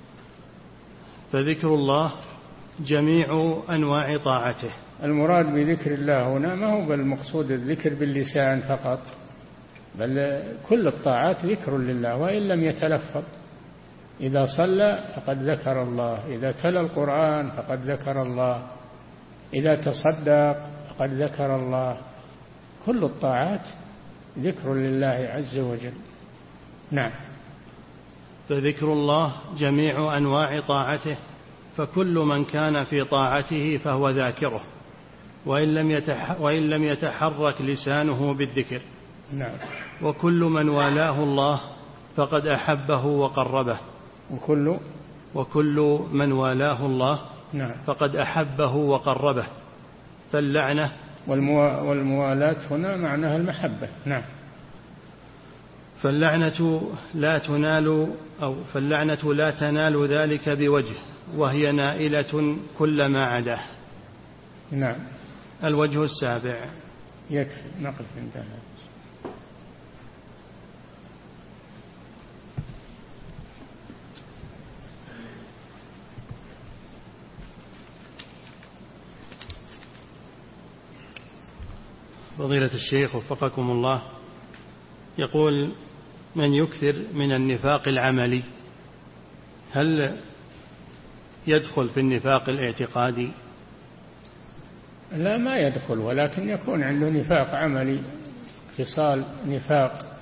فذكر الله جميع أنواع طاعته. المراد بذكر الله هنا ما هو بالمقصود الذكر باللسان فقط، بل كل الطاعات ذكر لله وإن لم يتلفظ. إذا صلى فقد ذكر الله، إذا تلا القرآن فقد ذكر الله، إذا تصدق فقد ذكر الله. كل الطاعات ذكر لله عز وجل. نعم. فذكر الله جميع أنواع طاعته، فكل من كان في طاعته فهو ذاكره، وإن لم يتح وإن لم يتحرك لسانه بالذكر. نعم. وكل من والاه الله فقد أحبه وقربه. وكل وكل من والاه الله نعم. فقد أحبه وقربه. فاللعنة والموا... والموالاة هنا معناها المحبة. نعم. فاللعنة لا تنال أو فاللعنة لا تنال ذلك بوجه، وهي نائلة كل ما عداه. نعم. الوجه السابع. يكفي نقف انتهى. فضيلة الشيخ وفقكم الله، يقول: من يكثر من النفاق العملي هل يدخل في النفاق الاعتقادي؟ لا، ما يدخل، ولكن يكون عنده نفاق عملي، خصال نفاق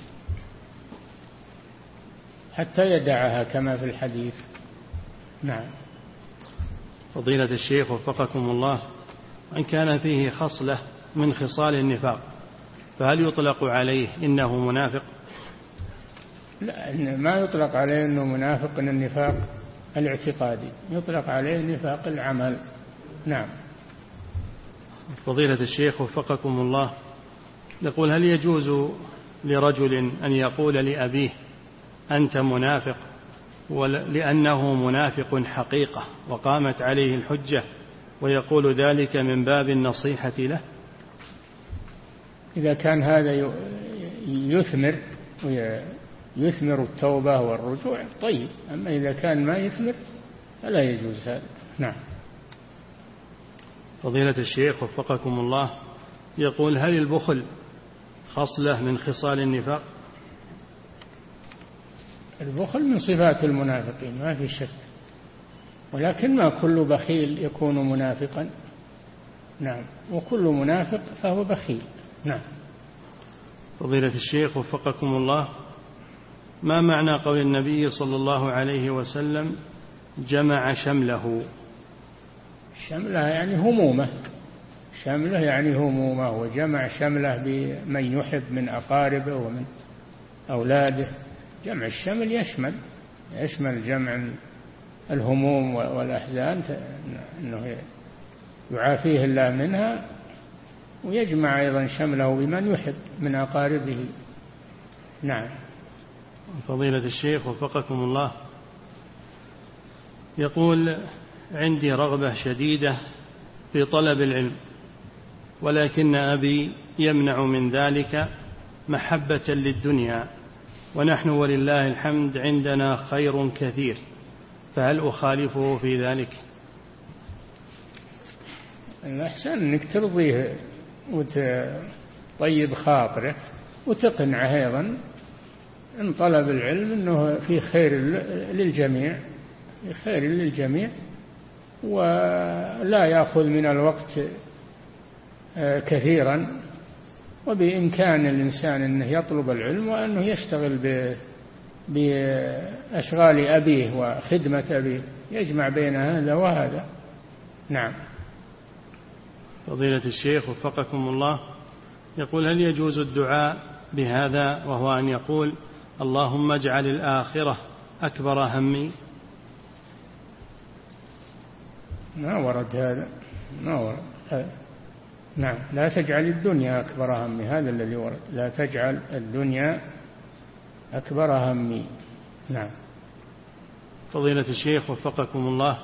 حتى يدعها كما في الحديث. نعم. فضيلة الشيخ وفقكم الله، إن كان فيه خصلة من خصال النفاق فهل يطلق عليه إنه منافق؟ لا، ما يطلق عليه إنه منافق من النفاق الاعتقادي، يطلق عليه نفاق العمل. نعم. فضيلة الشيخ وفقكم الله، يقول: هل يجوز لرجل أن يقول لأبيه أنت منافق لأنه منافق حقيقة وقامت عليه الحجة، ويقول ذلك من باب النصيحة له؟ إذا كان هذا يثمر يثمر التوبة والرجوع طيب، أما إذا كان ما يثمر فلا يجوز هذا. نعم. فضيلة الشيخ وفقكم الله، يقول: هل البخل خصلة من خصال النفاق؟ البخل من صفات المنافقين ما في شك، ولكن ما كل بخيل يكون منافقا. نعم. وكل منافق فهو بخيل. نعم. فضيلة الشيخ وفقكم الله، ما معنى قول النبي صلى الله عليه وسلم: جمع شمله؟ شمله يعني همومه، شمله يعني همومه، وجمع شمله بمن يحب من أقاربه ومن أولاده. جمع الشمل يشمل يشمل جمع الهموم والأحزان، أنه يعافيه الله منها، ويجمع أيضا شمله بمن يحب من أقاربه. نعم. فضيلة الشيخ وفقكم الله، يقول: عندي رغبة شديدة في طلب العلم، ولكن أبي يمنع من ذلك محبة للدنيا، ونحن ولله الحمد عندنا خير كثير، فهل أخالفه في ذلك؟ الأحسن أنك ترضيه وتطيب خاطره وتقنعه أيضا إن طلب العلم أنه في خير للجميع، في خير للجميع، ولا يأخذ من الوقت كثيرا، وبإمكان الإنسان أنه يطلب العلم وأنه يشتغل بأشغال أبيه وخدمة أبيه، يجمع بين هذا وهذا. نعم. فضيلة الشيخ وفقكم الله، يقول: هل يجوز الدعاء بهذا، وهو أن يقول: اللهم اجعل الآخرة أكبر همي؟ ما ورد هذا، ما ورد هذا. نعم، لا تجعل الدنيا أكبر همي، هذا الذي ورد، لا تجعل الدنيا أكبر همي. نعم. فضيلة الشيخ وفقكم الله،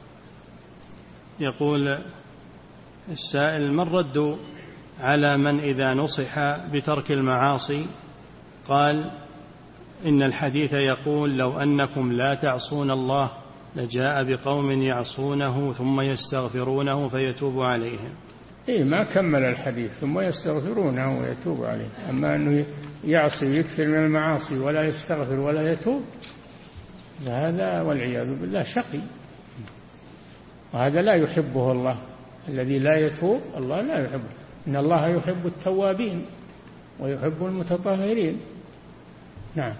يقول السائل: ما الرد على من إذا نصح بترك المعاصي قال إن الحديث يقول لو أنكم لا تعصون الله لجاء بقوم يعصونه ثم يستغفرونه فيتوب عليهم؟ إيه، ما كمل الحديث ثم يستغفرونه ويتوب عليهم. أما أنه يعصي ويكثر من المعاصي ولا يستغفر ولا يتوب، هذا والعياذ بالله شقي، وهذا لا يحبه الله. الذي لا يتوب الله لا يحبه. إن الله يحب التوابين ويحب المتطهرين. نعم.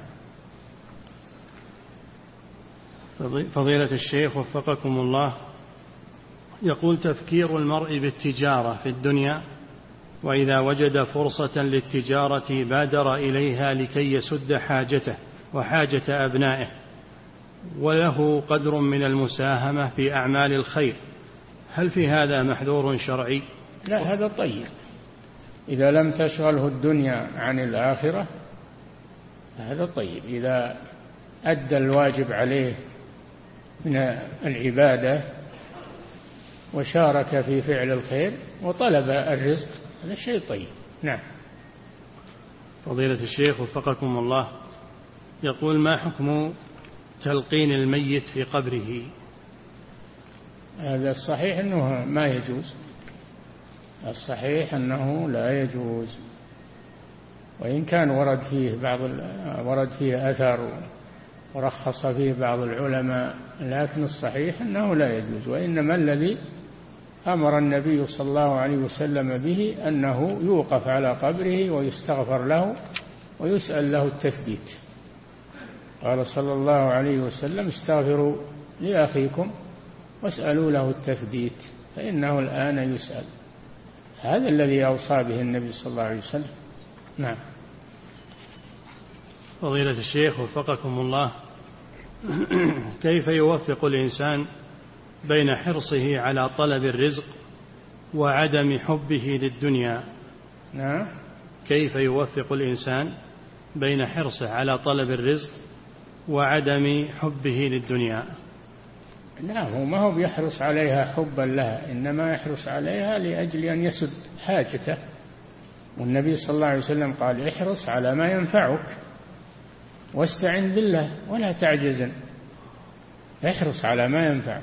فضيلة الشيخ وفقكم الله، يقول: تفكير المرء بالتجارة في الدنيا، وإذا وجد فرصة للتجارة بادر إليها لكي يسد حاجته وحاجة أبنائه، وله قدر من المساهمة في أعمال الخير، هل في هذا محذور شرعي؟ لا، هذا طيب. إذا لم تشغله الدنيا عن الآخرة هذا طيب. إذا أدى الواجب عليه من العبادة وشارك في فعل الخير وطلب الرزق، هذا شيء طيب. نعم. فضيلة الشيخ وفقكم الله، يقول: ما حكم تلقين الميت في قبره؟ هذا الصحيح أنه ما يجوز، الصحيح أنه لا يجوز، وإن كان ورد فيه بعض ورد فيه أثر ورخص فيه بعض العلماء، لكن الصحيح أنه لا يجوز. وإنما الذي أمر النبي صلى الله عليه وسلم به أنه يوقف على قبره ويستغفر له ويسأل له التثبيت. قال صلى الله عليه وسلم: استغفروا لأخيكم واسألوا له التثبيت فإنه الآن يسأل. هذا الذي أوصى به النبي صلى الله عليه وسلم. نعم. فضيلة الشيخ وفقكم الله، كيف يوفق الإنسان بين حرصه على طلب الرزق وعدم حبه للدنيا؟ نعم. كيف يوفق الإنسان بين حرصه على طلب الرزق وعدم حبه للدنيا؟ نعم، هو ما هو بيحرص عليها حبا لها، إنما يحرص عليها لأجل أن يسد حاجته. والنبي صلى الله عليه وسلم قال: احرص على ما ينفعك واستعن بالله ولا تعجزن. احرص على ما ينفعك.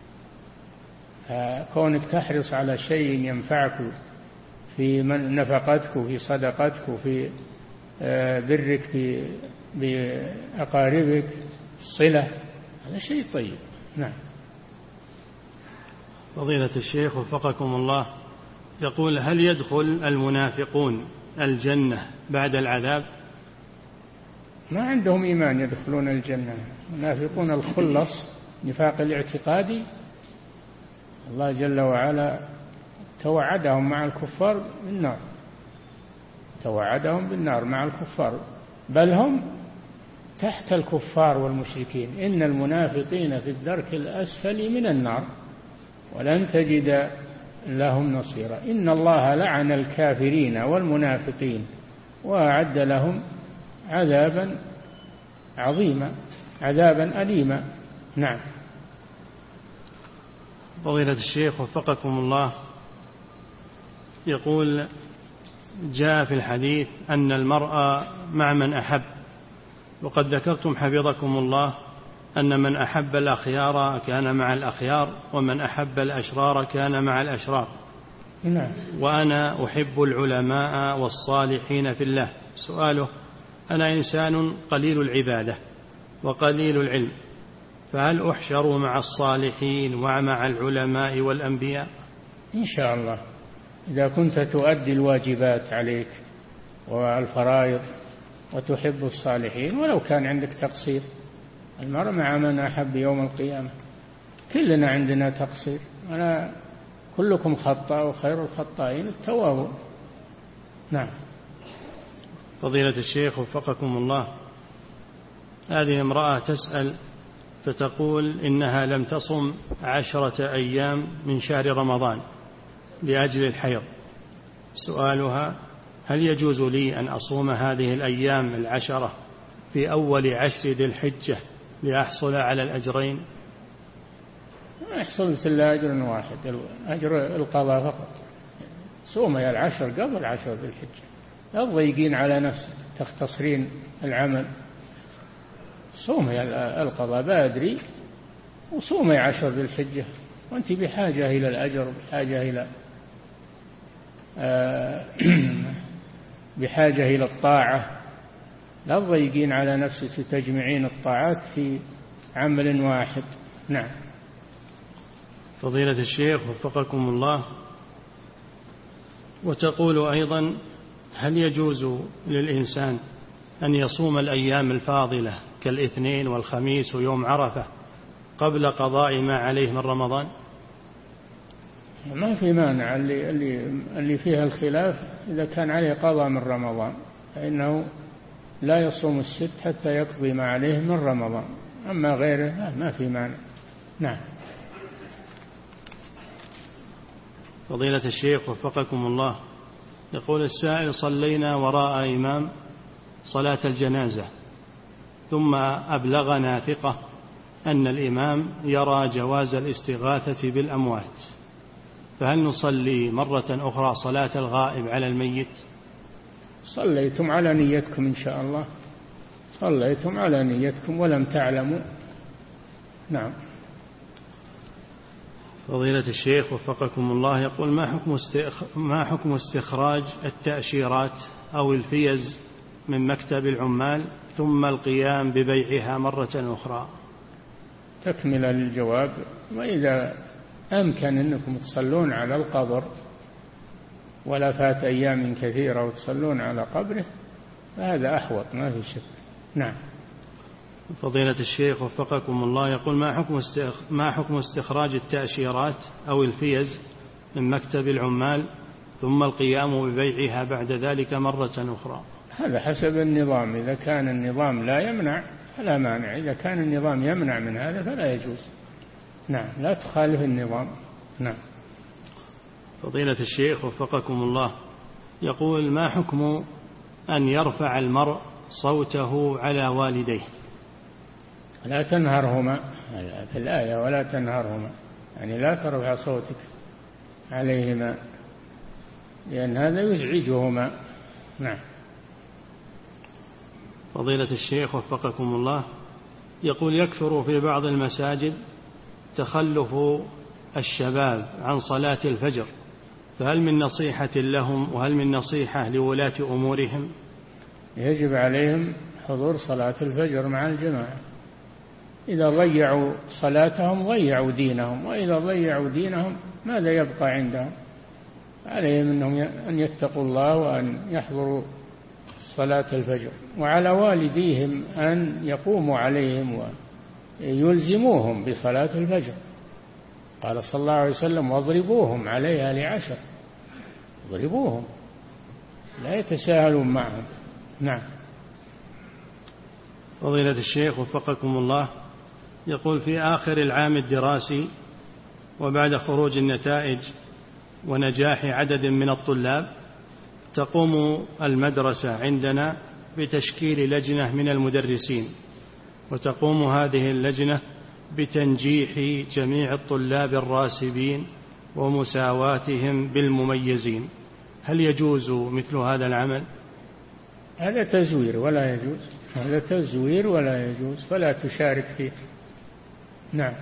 كونك تحرص على شيء ينفعك في نفقتك وفي صدقتك وفي برك بأقاربك الصلة، هذا شيء طيب. نعم. فضيلة الشيخ وفقكم الله، يقول: هل يدخل المنافقون الجنة بعد العذاب؟ ما عندهم إيمان يدخلون الجنة. المنافقون الخلص نفاق الاعتقادي، الله جل وعلا توعدهم مع الكفار بالنار، توعدهم بالنار مع الكفار، بل هم تحت الكفار والمشركين. إن المنافقين في الدرك الأسفل من النار ولن تجد لهم نصيرا. إن الله لعن الكافرين والمنافقين وأعد لهم عذابا عظيما، عذابا أليما. نعم. فضيلة الشيخ وفقكم الله، يقول: جاء في الحديث أن المرء مع من أحب، وقد ذكرتم حفظكم الله أن من أحب الأخيار كان مع الأخيار ومن أحب الأشرار كان مع الأشرار. نعم. وأنا أحب العلماء والصالحين في الله. سؤاله: أنا إنسان قليل العبادة وقليل العلم، فهل أحشر مع الصالحين ومع العلماء والأنبياء؟ إن شاء الله، إذا كنت تؤدي الواجبات عليك والفرائض وتحب الصالحين، ولو كان عندك تقصير. المرء مع من أحب يوم القيامة. كلنا عندنا تقصير، أنا كلكم خطاء وخير الخطائين التوابون. نعم. فضيلة الشيخ وفقكم الله، هذه امرأة تسأل فتقول إنها لم تصم عشرة أيام من شهر رمضان لأجل الحيض. سؤالها: هل يجوز لي أن أصوم هذه الأيام العشرة في أول عشر ذي الحجة لأحصل على الأجرين؟ ما يحصل إلا أجر واحد، أجر القضاء فقط. صومي العشر قبل عشر ذي الحجة، لا تضيقين على نفسك تختصرين العمل. صومي القضاء بادري وصومي عشر ذي الحجة، وأنت بحاجة إلى الأجر، بحاجة إلى آه بحاجة إلى الطاعة. لا تضيقين على نفسك وتجمعين الطاعات في عمل واحد. نعم. فضيلة الشيخ وفقكم الله، وتقول أيضا: هل يجوز للإنسان أن يصوم الأيام الفاضلة كالاثنين والخميس ويوم عرفة قبل قضاء ما عليه من رمضان؟ ما في مانع. اللي, اللي, اللي فيها الخلاف إذا كان عليه قضاء من رمضان فإنه لا يصوم الست حتى يقضي ما عليه من رمضان، أما غيره ما في مانع. نعم. فضيلة الشيخ وفقكم الله، يقول السائل: صلينا وراء إمام صلاة الجنازة ثم أبلغنا ثقة أن الإمام يرى جواز الاستغاثة بالأموات، فهل نصلي مرة أخرى صلاة الغائب على الميت؟ صليتم على نيتكم إن شاء الله، صليتم على نيتكم ولم تعلموا. نعم. فضيلة الشيخ وفقكم الله، يقول: ما حكم ما حكم استخراج التأشيرات أو الفيز من مكتب العمال ثم القيام ببيعها مرة أخرى؟ تكمل للجواب: وإذا أمكن أنكم تصلون على القبر ولا فات أيام كثيرة وتصلون على قبره فهذا أحوط، ما في شك. نعم. فضيلة الشيخ وفقكم الله، يقول: ما حكم ما حكم استخراج التأشيرات أو الفيز من مكتب العمال ثم القيام ببيعها بعد ذلك مرة أخرى؟ هذا حسب النظام، إذا كان النظام لا يمنع فلا مانع، إذا كان النظام يمنع من هذا فلا يجوز. نعم، لا تخالف النظام. نعم. فضيلة الشيخ وفقكم الله، يقول: ما حكم أن يرفع المرء صوته على والديه؟ لا تنهرهما في الآية، ولا تنهرهما، يعني لا ترفع صوتك عليهما لأن هذا يزعجهما. نعم. فضيلة الشيخ وفقكم الله، يقول: يكثر في بعض المساجد تخلف الشباب عن صلاة الفجر، فهل من نصيحة لهم وهل من نصيحة لولاة أمورهم؟ يجب عليهم حضور صلاة الفجر مع الجماعة. إذا ضيعوا صلاتهم ضيعوا دينهم، وإذا ضيعوا دينهم ماذا يبقى عندهم؟ عليهم أنهم أن يتقوا الله وأن يحضروا صلاة الفجر، وعلى والديهم أن يقوموا عليهم ويلزموهم بصلاة الفجر. قال صلى الله عليه وسلم: واضربوهم عليها لعشر. اضربوهم، لا يتساهلون معهم. نعم. فضيلة الشيخ وفقكم الله، يقول: في آخر العام الدراسي وبعد خروج النتائج ونجاح عدد من الطلاب تقوم المدرسة عندنا بتشكيل لجنة من المدرسين، وتقوم هذه اللجنة بتنجيح جميع الطلاب الراسبين ومساواتهم بالمميزين، هل يجوز مثل هذا العمل؟ هذا تزوير ولا يجوز، هذا تزوير ولا يجوز، فلا تشارك فيه. نعم.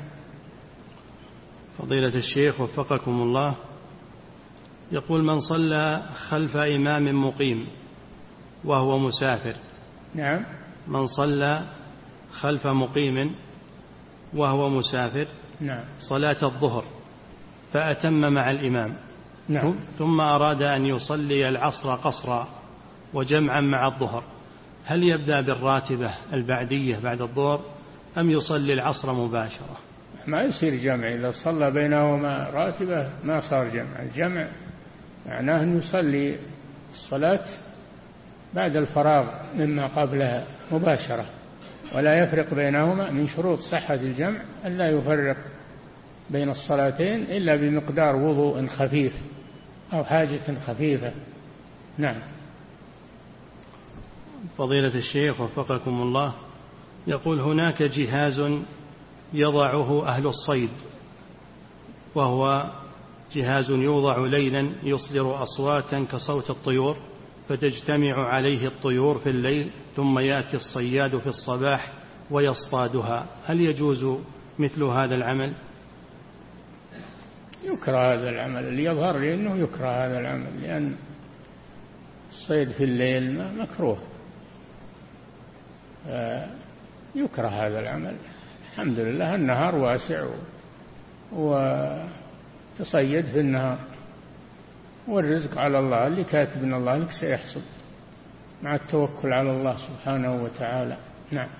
فضيلة الشيخ وفقكم الله، يقول: من صلى خلف إمام مقيم وهو مسافر. نعم. من صلى خلف مقيم وهو مسافر. نعم. صلاة الظهر فأتم مع الإمام. نعم. ثم أراد أن يصلي العصر قصرا وجمعا مع الظهر، هل يبدأ بالراتبة البعدية بعد الظهر أم يصلي العصر مباشرة؟ ما يصير جمع، إذا صلى بينهما راتبة ما صار جمع. الجمع معناه أن يصلي الصلاة بعد الفراغ مما قبلها مباشرة. ولا يفرق بينهما. من شروط صحة الجمع أن لا يفرق بين الصلاتين إلا بمقدار وضوء خفيف أو حاجة خفيفة. نعم. فضيلة الشيخ وفقكم الله، يقول هناك جهاز يضعه أهل الصيد، وهو جهاز يوضع ليلا يصدر أصواتا كصوت الطيور، فتجتمع عليه الطيور في الليل ثم يأتي الصياد في الصباح ويصطادها. هل يجوز مثل هذا العمل؟ يكره هذا العمل. اللي يظهر لي أنه يكره هذا العمل، لأن الصيد في الليل مكروه. يكره هذا العمل. الحمد لله النهار واسع وتصيد في النهار، والرزق على الله، اللي كاتب من الله لك سيحصل مع التوكل على الله سبحانه وتعالى. نعم.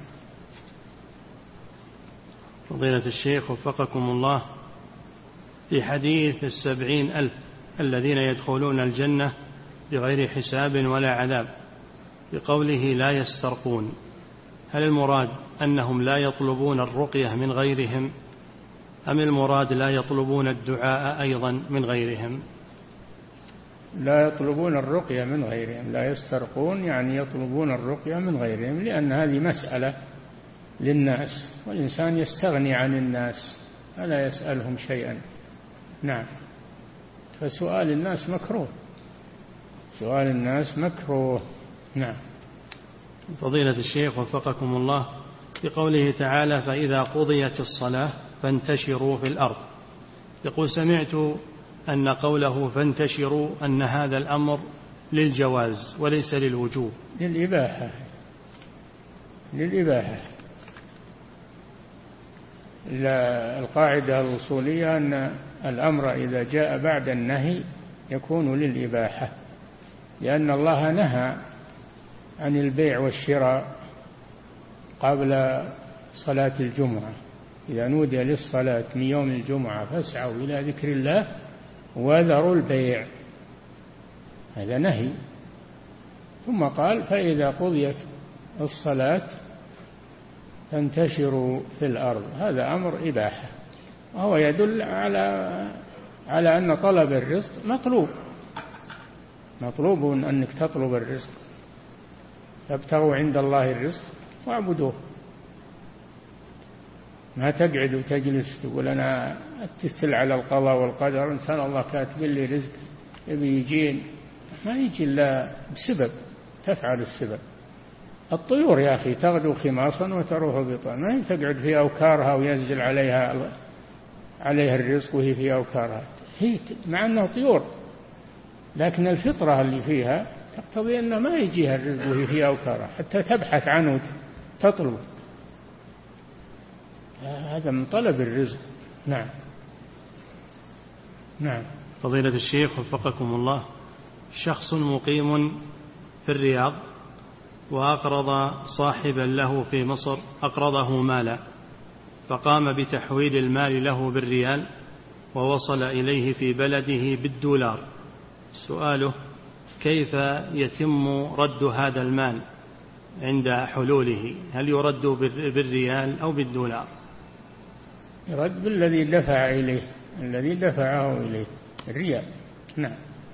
فضيلة الشيخ وفقكم الله، في حديث السبعين ألف الذين يدخلون الجنة بغير حساب ولا عذاب، بقوله لا يسترقون، هل المراد أنهم لا يطلبون الرقية من غيرهم، أم المراد لا يطلبون الدعاء أيضا من غيرهم؟ لا يطلبون الرقية من غيرهم. لا يسترقون يعني يطلبون الرقية من غيرهم، لأن هذه مسألة للناس، والإنسان يستغني عن الناس فلا يسألهم شيئا. نعم. فسؤال الناس مكروه. سؤال الناس مكروه. نعم. فضيلة الشيخ وفقكم الله، بقوله تعالى فإذا قضيت الصلاة فانتشروا في الأرض، يقول سمعت أن قوله فانتشروا أن هذا الأمر للجواز وليس للوجوب. للإباحة. للإباحة. القاعدة الوصولية أن الأمر إذا جاء بعد النهي يكون للإباحة، لأن الله نهى عن البيع والشراء قبل صلاة الجمعة. إذا نودي للصلاة من يوم الجمعة فاسعوا إلى ذكر الله وذروا البيع، هذا نهي. ثم قال فإذا قضيت الصلاة فانتشروا في الأرض، هذا أمر إباحة، وهو يدل على على أن طلب الرزق مطلوب. مطلوب أنك تطلب الرزق، فابتغوا عند الله الرزق واعبدوه. ما تقعد وتجلس تقول أنا أتسل على القضاء والقدر، إنسان الله كاتب لي رزق يبي يجين، ما يجي إلا بسبب، تفعل السبب. الطيور يا أخي تغدو خماصا وتروح بطانا، ما تقعد في أوكارها وينزل عليها عليها الرزق وهي في أوكارها، هي مع أنها طيور، لكن الفطرة اللي فيها تقتضي أن ما يجيها الرزق وهي في أوكارها حتى تبحث عنه تطلب. هذا من طلب الرزق. نعم. نعم. فضيلة الشيخ وفقكم الله، شخص مقيم في الرياض وأقرض صاحبا له في مصر أقرضه مالا، فقام بتحويل المال له بالريال ووصل إليه في بلده بالدولار. سؤاله كيف يتم رد هذا المال عند حلوله؟ هل يرد بالريال أو بالدولار؟ يرد بالذي دفع إليه، الذي دفعه إليه الريال. نعم.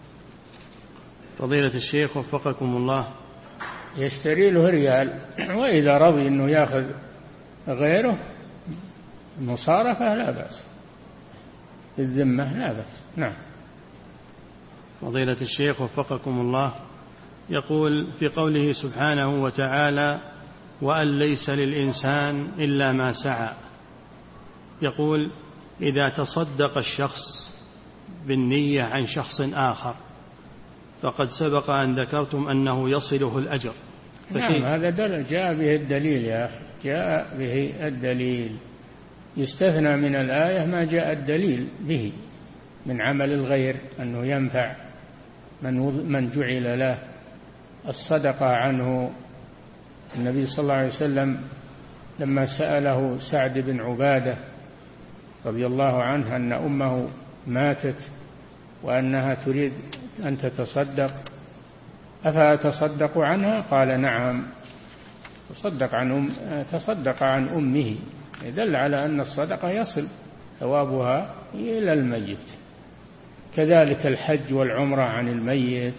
فضيلة الشيخ وفقكم الله، يشتري له ريال، وإذا رضي أنه يأخذ غيره مصارفة لا بأس، الذمة لا بأس. نعم. فضيلة الشيخ وفقكم الله، يقول في قوله سبحانه وتعالى وأن ليس للإنسان إلا ما سعى، يقول إذا تصدق الشخص بالنية عن شخص آخر فقد سبق أن ذكرتم أنه يصله الأجر. نعم، هذا دل جاء به الدليل يا أخي، جاء به الدليل. يستثنى من الآية ما جاء الدليل به من عمل الغير، أنه ينفع من من جعل له الصدقة عنه. النبي صلى الله عليه وسلم لما سأله سعد بن عبادة رضي الله عنه أن أمه ماتت وأنها تريد أن تتصدق أفأتصدق عنها؟ قال نعم. تصدق عن أم تصدق عن أمه، يدل على أن الصدقة يصل ثوابها إلى الميت. كذلك الحج والعمرة عن الميت،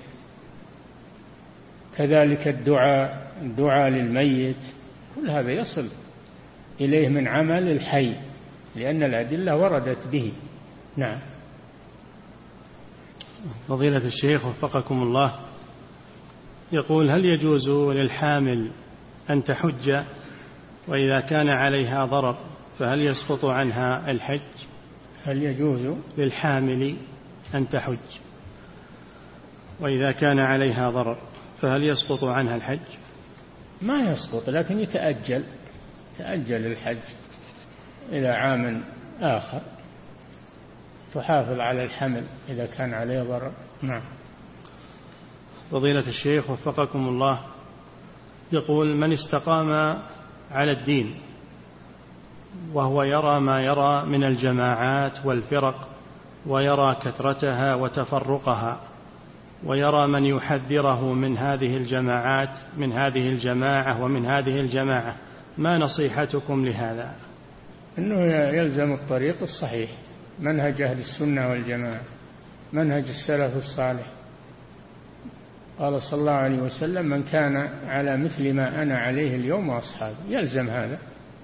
كذلك الدعاء الدعاء للميت، كل هذا يصل إليه من عمل الحي، لأن الأدلة وردت به. نعم. فضيلة الشيخ وفقكم الله، يقول: هل يجوز للحامل أن تحج وإذا كان عليها ضرر فهل يسقط عنها الحج؟ هل يجوز للحامل أن تحج وإذا كان عليها ضرر فهل يسقط عنها الحج؟ ما يسقط، لكن يتأجل تأجل الحج إلى عام آخر، تحافظ على الحمل إذا كان عليه ضرر. نعم. فضيلة الشيخ وفقكم الله، يقول: من استقام على الدين وهو يرى ما يرى من الجماعات والفرق، ويرى كثرتها وتفرقها، ويرى من يحذره من هذه الجماعات من هذه الجماعة ومن هذه الجماعة، ما نصيحتكم لهذا؟ أنه يلزم الطريق الصحيح، منهج أهل السنة والجماعة، منهج السلف الصالح. قال صلى الله عليه وسلم: من كان على مثل ما أنا عليه اليوم وأصحابي، يلزم هذا.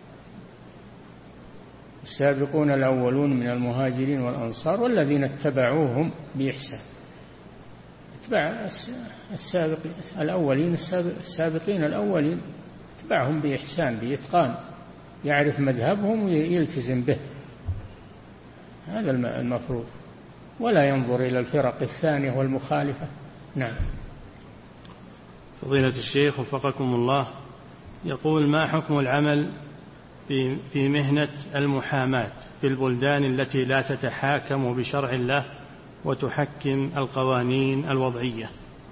السابقون الأولون من المهاجرين والأنصار والذين اتبعوهم بإحسان، اتبع السابقين الأولين السابقين الأولين اتبعهم بإحسان بإتقان، يعرف مذهبهم ويلتزم به، هذا المفروض، ولا ينظر إلى الفرق الثانية والمخالفة. نعم. فضيلة الشيخ وفقكم الله، يقول: ما حكم العمل في في مهنة المحاماة في البلدان التي لا تتحاكم بشرع الله وتحكم القوانين الوضعية؟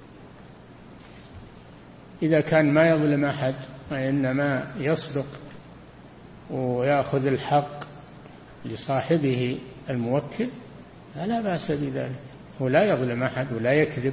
إذا كان ما يظلم أحد وإنما يصدق ويأخذ الحق لصاحبه الموكل فلا بأس بذلك، هو لا يظلم أحد ولا يكذب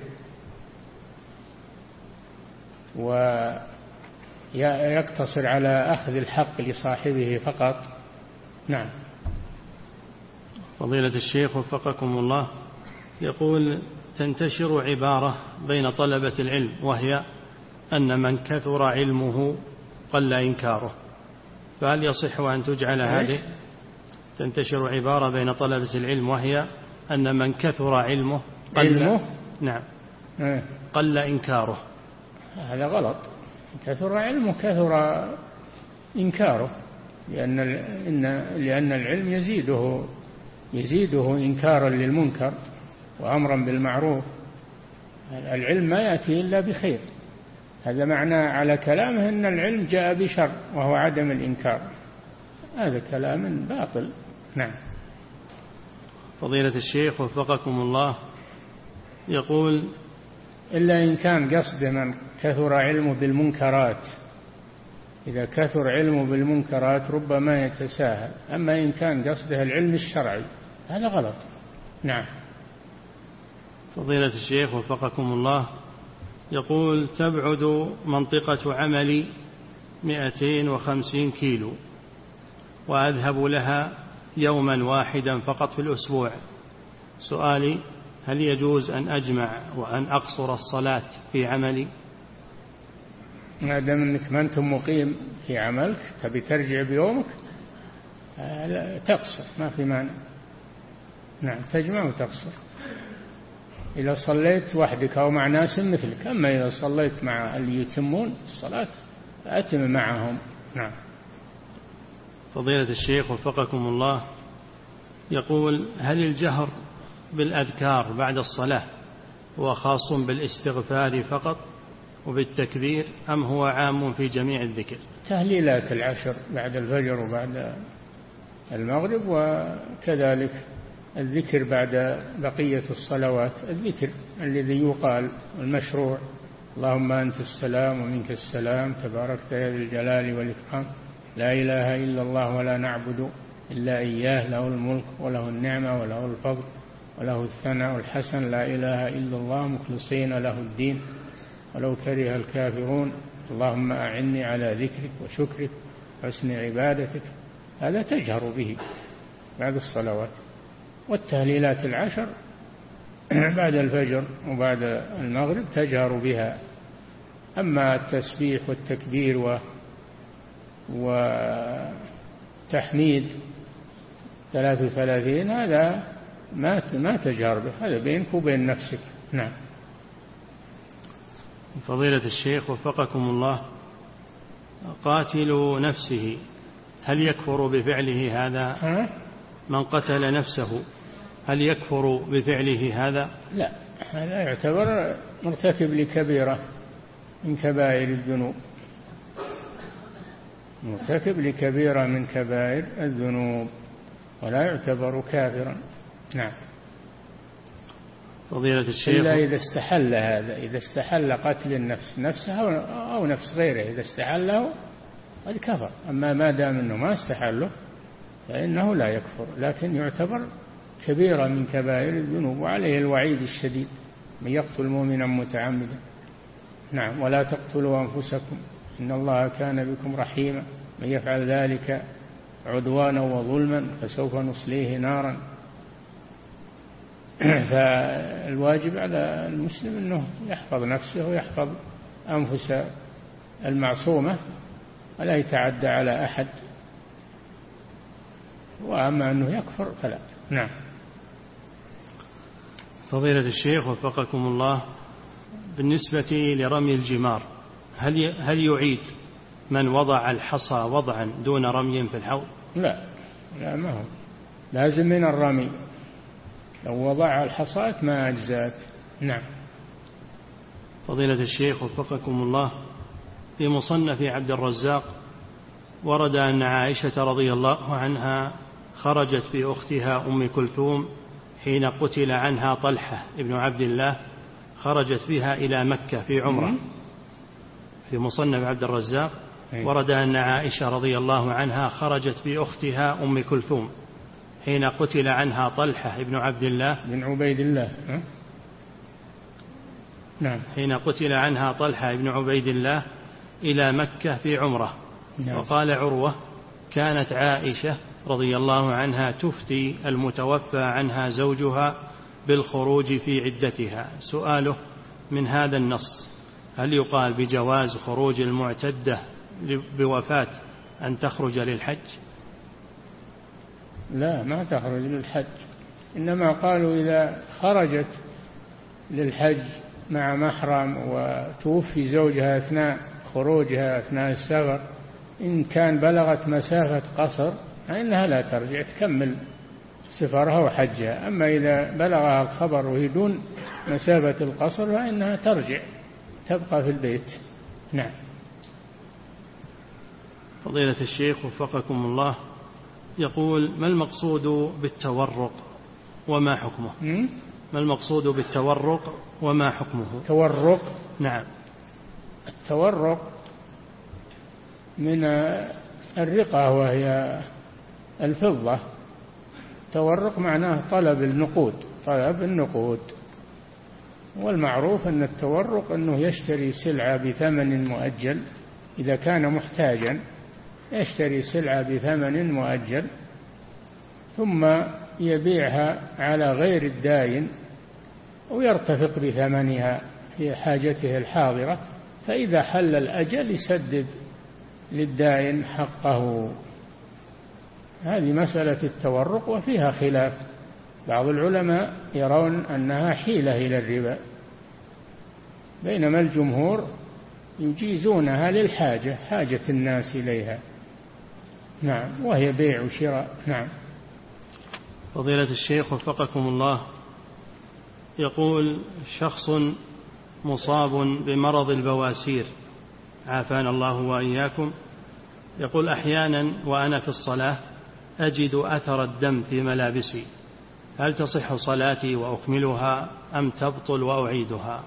ويقتصر على أخذ الحق لصاحبه فقط. نعم. فضيلة الشيخ وفقكم الله، يقول: تنتشر عبارة بين طلبة العلم وهي أن من كثر علمه قل إنكاره، فهل يصح أن تجعل هذه؟ تنتشر عبارة بين طلبة العلم وهي أن من كثر علمه قل علمه نعم قل إنكاره، هذا غلط. كثر علمه كثر إنكاره، لأن لأن العلم يزيده يزيده إنكارا للمنكر وأمرا بالمعروف. العلم ما يأتي إلا بخير، هذا معنى على كلامه أن العلم جاء بشر وهو عدم الإنكار، هذا كلام باطل. نعم. فضيلة الشيخ وفقكم الله، يقول: إلا إن كان قصد من كثر علمه بالمنكرات، إذا كثر علمه بالمنكرات ربما يتساهل، أما إن كان قصده العلم الشرعي هذا غلط. نعم. فضيلة الشيخ وفقكم الله، يقول: تبعد منطقة عملي مئتين وخمسين كيلو وأذهب لها يوما واحدا فقط في الأسبوع، سؤالي: هل يجوز أن أجمع وأن أقصر الصلاة في عملي؟ ما دام أنك ما أنت مقيم في عملك تبي ترجع بيومك تقصر، ما في مانع. نعم، تجمع وتقصر إذا صليت وحدك أو مع ناس مثلك، أما إذا صليت مع اللي يتمون الصلاة فأتم معهم. نعم. فضيلة الشيخ وفقكم الله، يقول: هل الجهر بالأذكار بعد الصلاة هو خاص بالاستغفار فقط وبالتكبير أم هو عام في جميع الذكر؟ تهليلات العشر بعد الفجر وبعد المغرب، وكذلك الذكر بعد بقية الصلوات، الذكر الذي يقال المشروع: اللهم أنت السلام ومنك السلام تباركت يا ذي الجلال والإكرام، لا إله إلا الله ولا نعبد إلا إياه، له الملك وله النعمة وله الفضل وله الثناء الحسن، لا إله إلا الله مخلصين له الدين ولو كره الكافرون. اللهم أعني على ذكرك وشكرك وحسن عبادتك، هذا تجهر به بعد الصلوات. والتهليلات العشر بعد الفجر وبعد المغرب تجهر بها. أما التسبيح والتكبير و وتحميد ثلاث وثلاثين هذا ما ما تجهر به، هذا بينك وبين نفسك. نعم. فضيلة الشيخ وفقكم الله، قاتل نفسه هل يكفر بفعله هذا؟ ها؟ من قتل نفسه هل يكفر بفعله هذا؟ لا، هذا يعتبر مرتكب لكبيرة من كبائر الذنوب، مرتكب لكبيرة من كبائر الذنوب ولا يعتبر كافرا. نعم. فضيلة الشيخ إلا إذا استحل هذا، إذا استحل قتل النفس نفسها أو نفس غيره، إذا استحله قد كفر. أما ما دام أنه ما استحله فإنه لا يكفر، لكن يعتبر كبيرة من كبائر الذنوب وعليه الوعيد الشديد من يقتل مؤمنا متعمدا. نعم. ولا تقتلوا أنفسكم إن الله كان بكم رحيما من يفعل ذلك عدوانا وظلما فسوف نصليه نارا. فالواجب على المسلم أنه يحفظ نفسه ويحفظ أنفس المعصومة ولا يتعدى على أحد، وأما أنه يكفر فلا. نعم. فضيلة الشيخ وفقكم الله، بالنسبة لرمي الجمار هل هل يعيد من وضع الحصى وضعا دون رمي في الحوض؟ لا لا، ما هو لازم من الرمي، لو وضع الحصاة ما أجزات. نعم. فضيلة الشيخ وفقكم الله، في مصنف عبد الرزاق ورد أن عائشة رضي الله عنها خرجت بأختها أم كلثوم حين قتل عنها طلحة ابن عبد الله، خرجت بها إلى مكة في عمرة. في مصنف عبد الرزاق ورد أن عائشة رضي الله عنها خرجت بأختها أم كلثوم حين قتل عنها طلحة ابن عبد الله بن عبيد الله. نعم. حين قتل عنها طلحة ابن عبيد الله إلى مكة في عمرة. نعم. وقال عروة كانت عائشة رضي الله عنها تفتي المتوفى عنها زوجها بالخروج في عدتها. سؤاله من هذا النص هل يقال بجواز خروج المعتدة بوفاة أن تخرج للحج؟ لا، ما تخرج للحج، إنما قالوا إذا خرجت للحج مع محرم وتوفي زوجها أثناء خروجها أثناء السفر، إن كان بلغت مسافة قصر فإنها لا ترجع، تكمل سفرها وحجها. أما إذا بلغها الخبر وهي دون مسافة القصر فإنها ترجع تبقى في البيت. نعم. فضيلة الشيخ وفقكم الله، يقول ما المقصود بالتورق وما حكمه؟ م? ما المقصود بالتورق وما حكمه؟ تورق. نعم. التورق من الرقة وهي الفضة. تورق معناه طلب النقود، طلب النقود. والمعروف أن التورق أنه يشتري سلعة بثمن مؤجل، إذا كان محتاجا يشتري سلعة بثمن مؤجل ثم يبيعها على غير الداين ويرتفق بثمنها في حاجته الحاضرة، فإذا حل الأجل يسدد للداين حقه. هذه مسألة التورق وفيها خلاف، بعض العلماء يرون أنها حيلة إلى الربا، بينما الجمهور يجيزونها للحاجة، حاجة الناس إليها. نعم. وهي بيع وشراء. نعم. فضيلة الشيخ وفقكم الله، يقول شخص مصاب بمرض البواسير عافانا الله وإياكم، يقول أحيانا وأنا في الصلاة أجد أثر الدم في ملابسي، هل تصح صلاتي وأكملها أم تبطل وأعيدها؟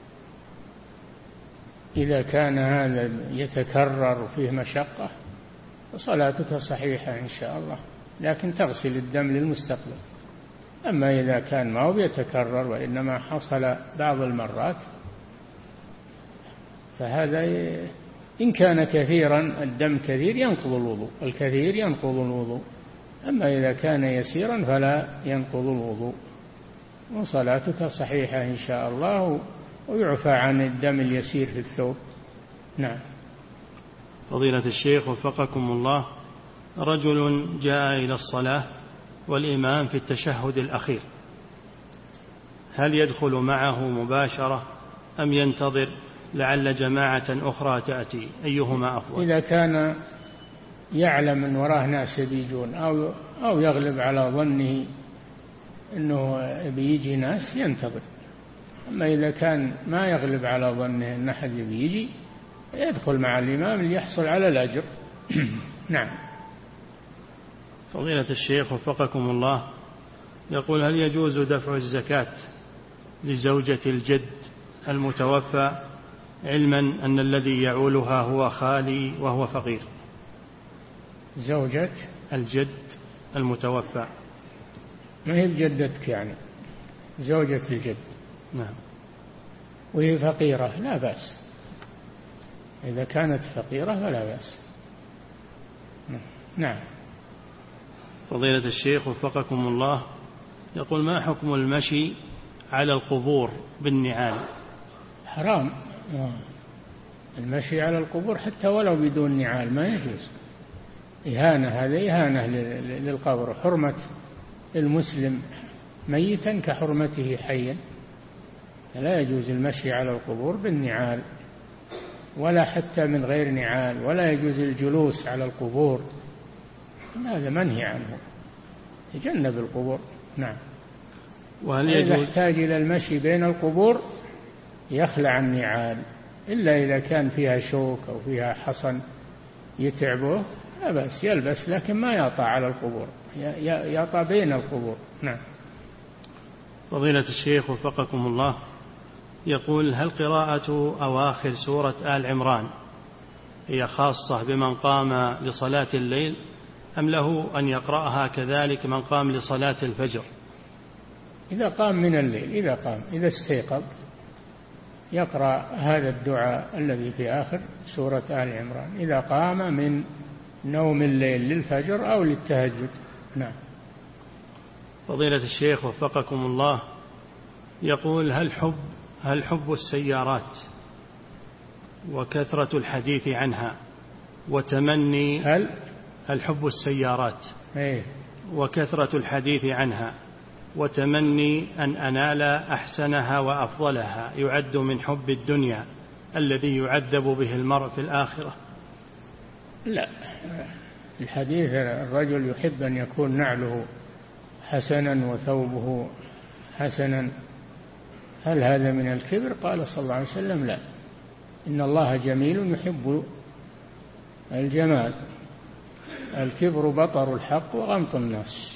إذا كان هذا يتكرر فيه مشقة فصلاتك صحيحة إن شاء الله، لكن تغسل الدم للمستقبل. أما إذا كان ما هو يتكرر وإنما حصل بعض المرات فهذا إن كان كثيرا الدم كثير ينقض الوضوء، الكثير ينقض الوضوء، أما إذا كان يسيرا فلا ينقض الوضوء، وصلاتك صحيحة إن شاء الله، ويعفى عن الدم اليسير في الثوب. نعم. فضيلة الشيخ وفقكم الله، رجل جاء إلى الصلاة والإمام في التشهد الأخير، هل يدخل معه مباشرة أم ينتظر لعل جماعة أخرى تأتي؟ أيهما أفضل؟ إذا كان يعلم أن وراه ناس بيجون أو أو يغلب على ظنه أنه بيجي ناس ينتظر، أما إذا كان ما يغلب على ظنه أن أحد بيجي يدخل مع الإمام ليحصل على الأجر. نعم. فضيلة الشيخ وفقكم الله، يقول هل يجوز دفع الزكاة لزوجة الجد المتوفى علما أن الذي يعولها هو خالي وهو فقير؟ زوجة الجد المتوفى، ما هي بجدتك يعني، زوجة الجد. نعم. وهي فقيرة لا بأس، إذا كانت فقيرة فلا بأس. نعم. فضيلة الشيخ وفقكم الله، يقول ما حكم المشي على القبور بالنعال؟ حرام المشي على القبور حتى ولو بدون نعال، ما يجوز، إهانة، هذا إهانة للقبر. حرمة المسلم ميتا كحرمته حيا، لا يجوز المشي على القبور بالنعال ولا حتى من غير نعال، ولا يجوز الجلوس على القبور، هذا منهي عنه، تجنب القبور. نعم. وهل يجوز إذا احتاج إلى المشي بين القبور يخلع النعال، إلا إذا كان فيها شوك أو فيها حصن يتعبه لا بأس يلبس، لكن ما يطع على القبور، يطع بين القبور. نعم. فضيلة الشيخ وفقكم الله، يقول هل قراءة أواخر سورة آل عمران هي خاصة بمن قام لصلاة الليل أم له أن يقرأها كذلك من قام لصلاة الفجر؟ إذا قام من الليل، إذا قام إذا استيقظ يقرأ هذا الدعاء الذي في آخر سورة آل عمران إذا قام من نوم الليل للفجر أو للتهجد. نعم. فضيلة الشيخ وفقكم الله، يقول هل حب هل حب السيارات وكثرة الحديث عنها وتمني هل هل حب السيارات ايه وكثرة الحديث عنها وتمني أن أنال أحسنها وأفضلها يعد من حب الدنيا الذي يعذب به المرء في الآخرة؟ لا، الحديث الرجل يحب أن يكون نعله حسنا وثوبه حسنا، هل هذا من الكبر؟ قال صلى الله عليه وسلم لا، إن الله جميل يحب الجمال، الكبر بطر الحق وغمط الناس.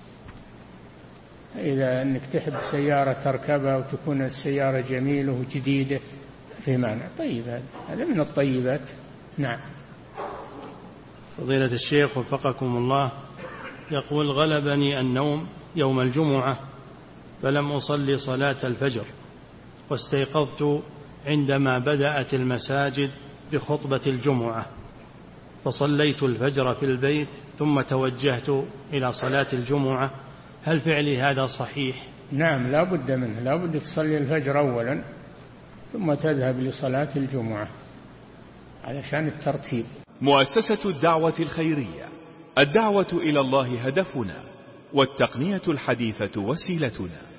إذا أنك تحب سيارة تركبها وتكون السيارة جميلة وجديدة في معنى طيب، هذا هذا من الطيبات. نعم. فضيلة الشيخ وفقكم الله، يقول غلبني النوم يوم الجمعة فلم أصلي صلاة الفجر، واستيقظت عندما بدأت المساجد بخطبة الجمعة، فصليت الفجر في البيت ثم توجهت إلى صلاة الجمعة، هل فعلي هذا صحيح؟ نعم، لا بد منه، لا بد تصلي الفجر أولا ثم تذهب لصلاة الجمعة علشان الترتيب. مؤسسة الدعوة الخيرية، الدعوة إلى الله هدفنا، والتقنية الحديثة وسيلتنا.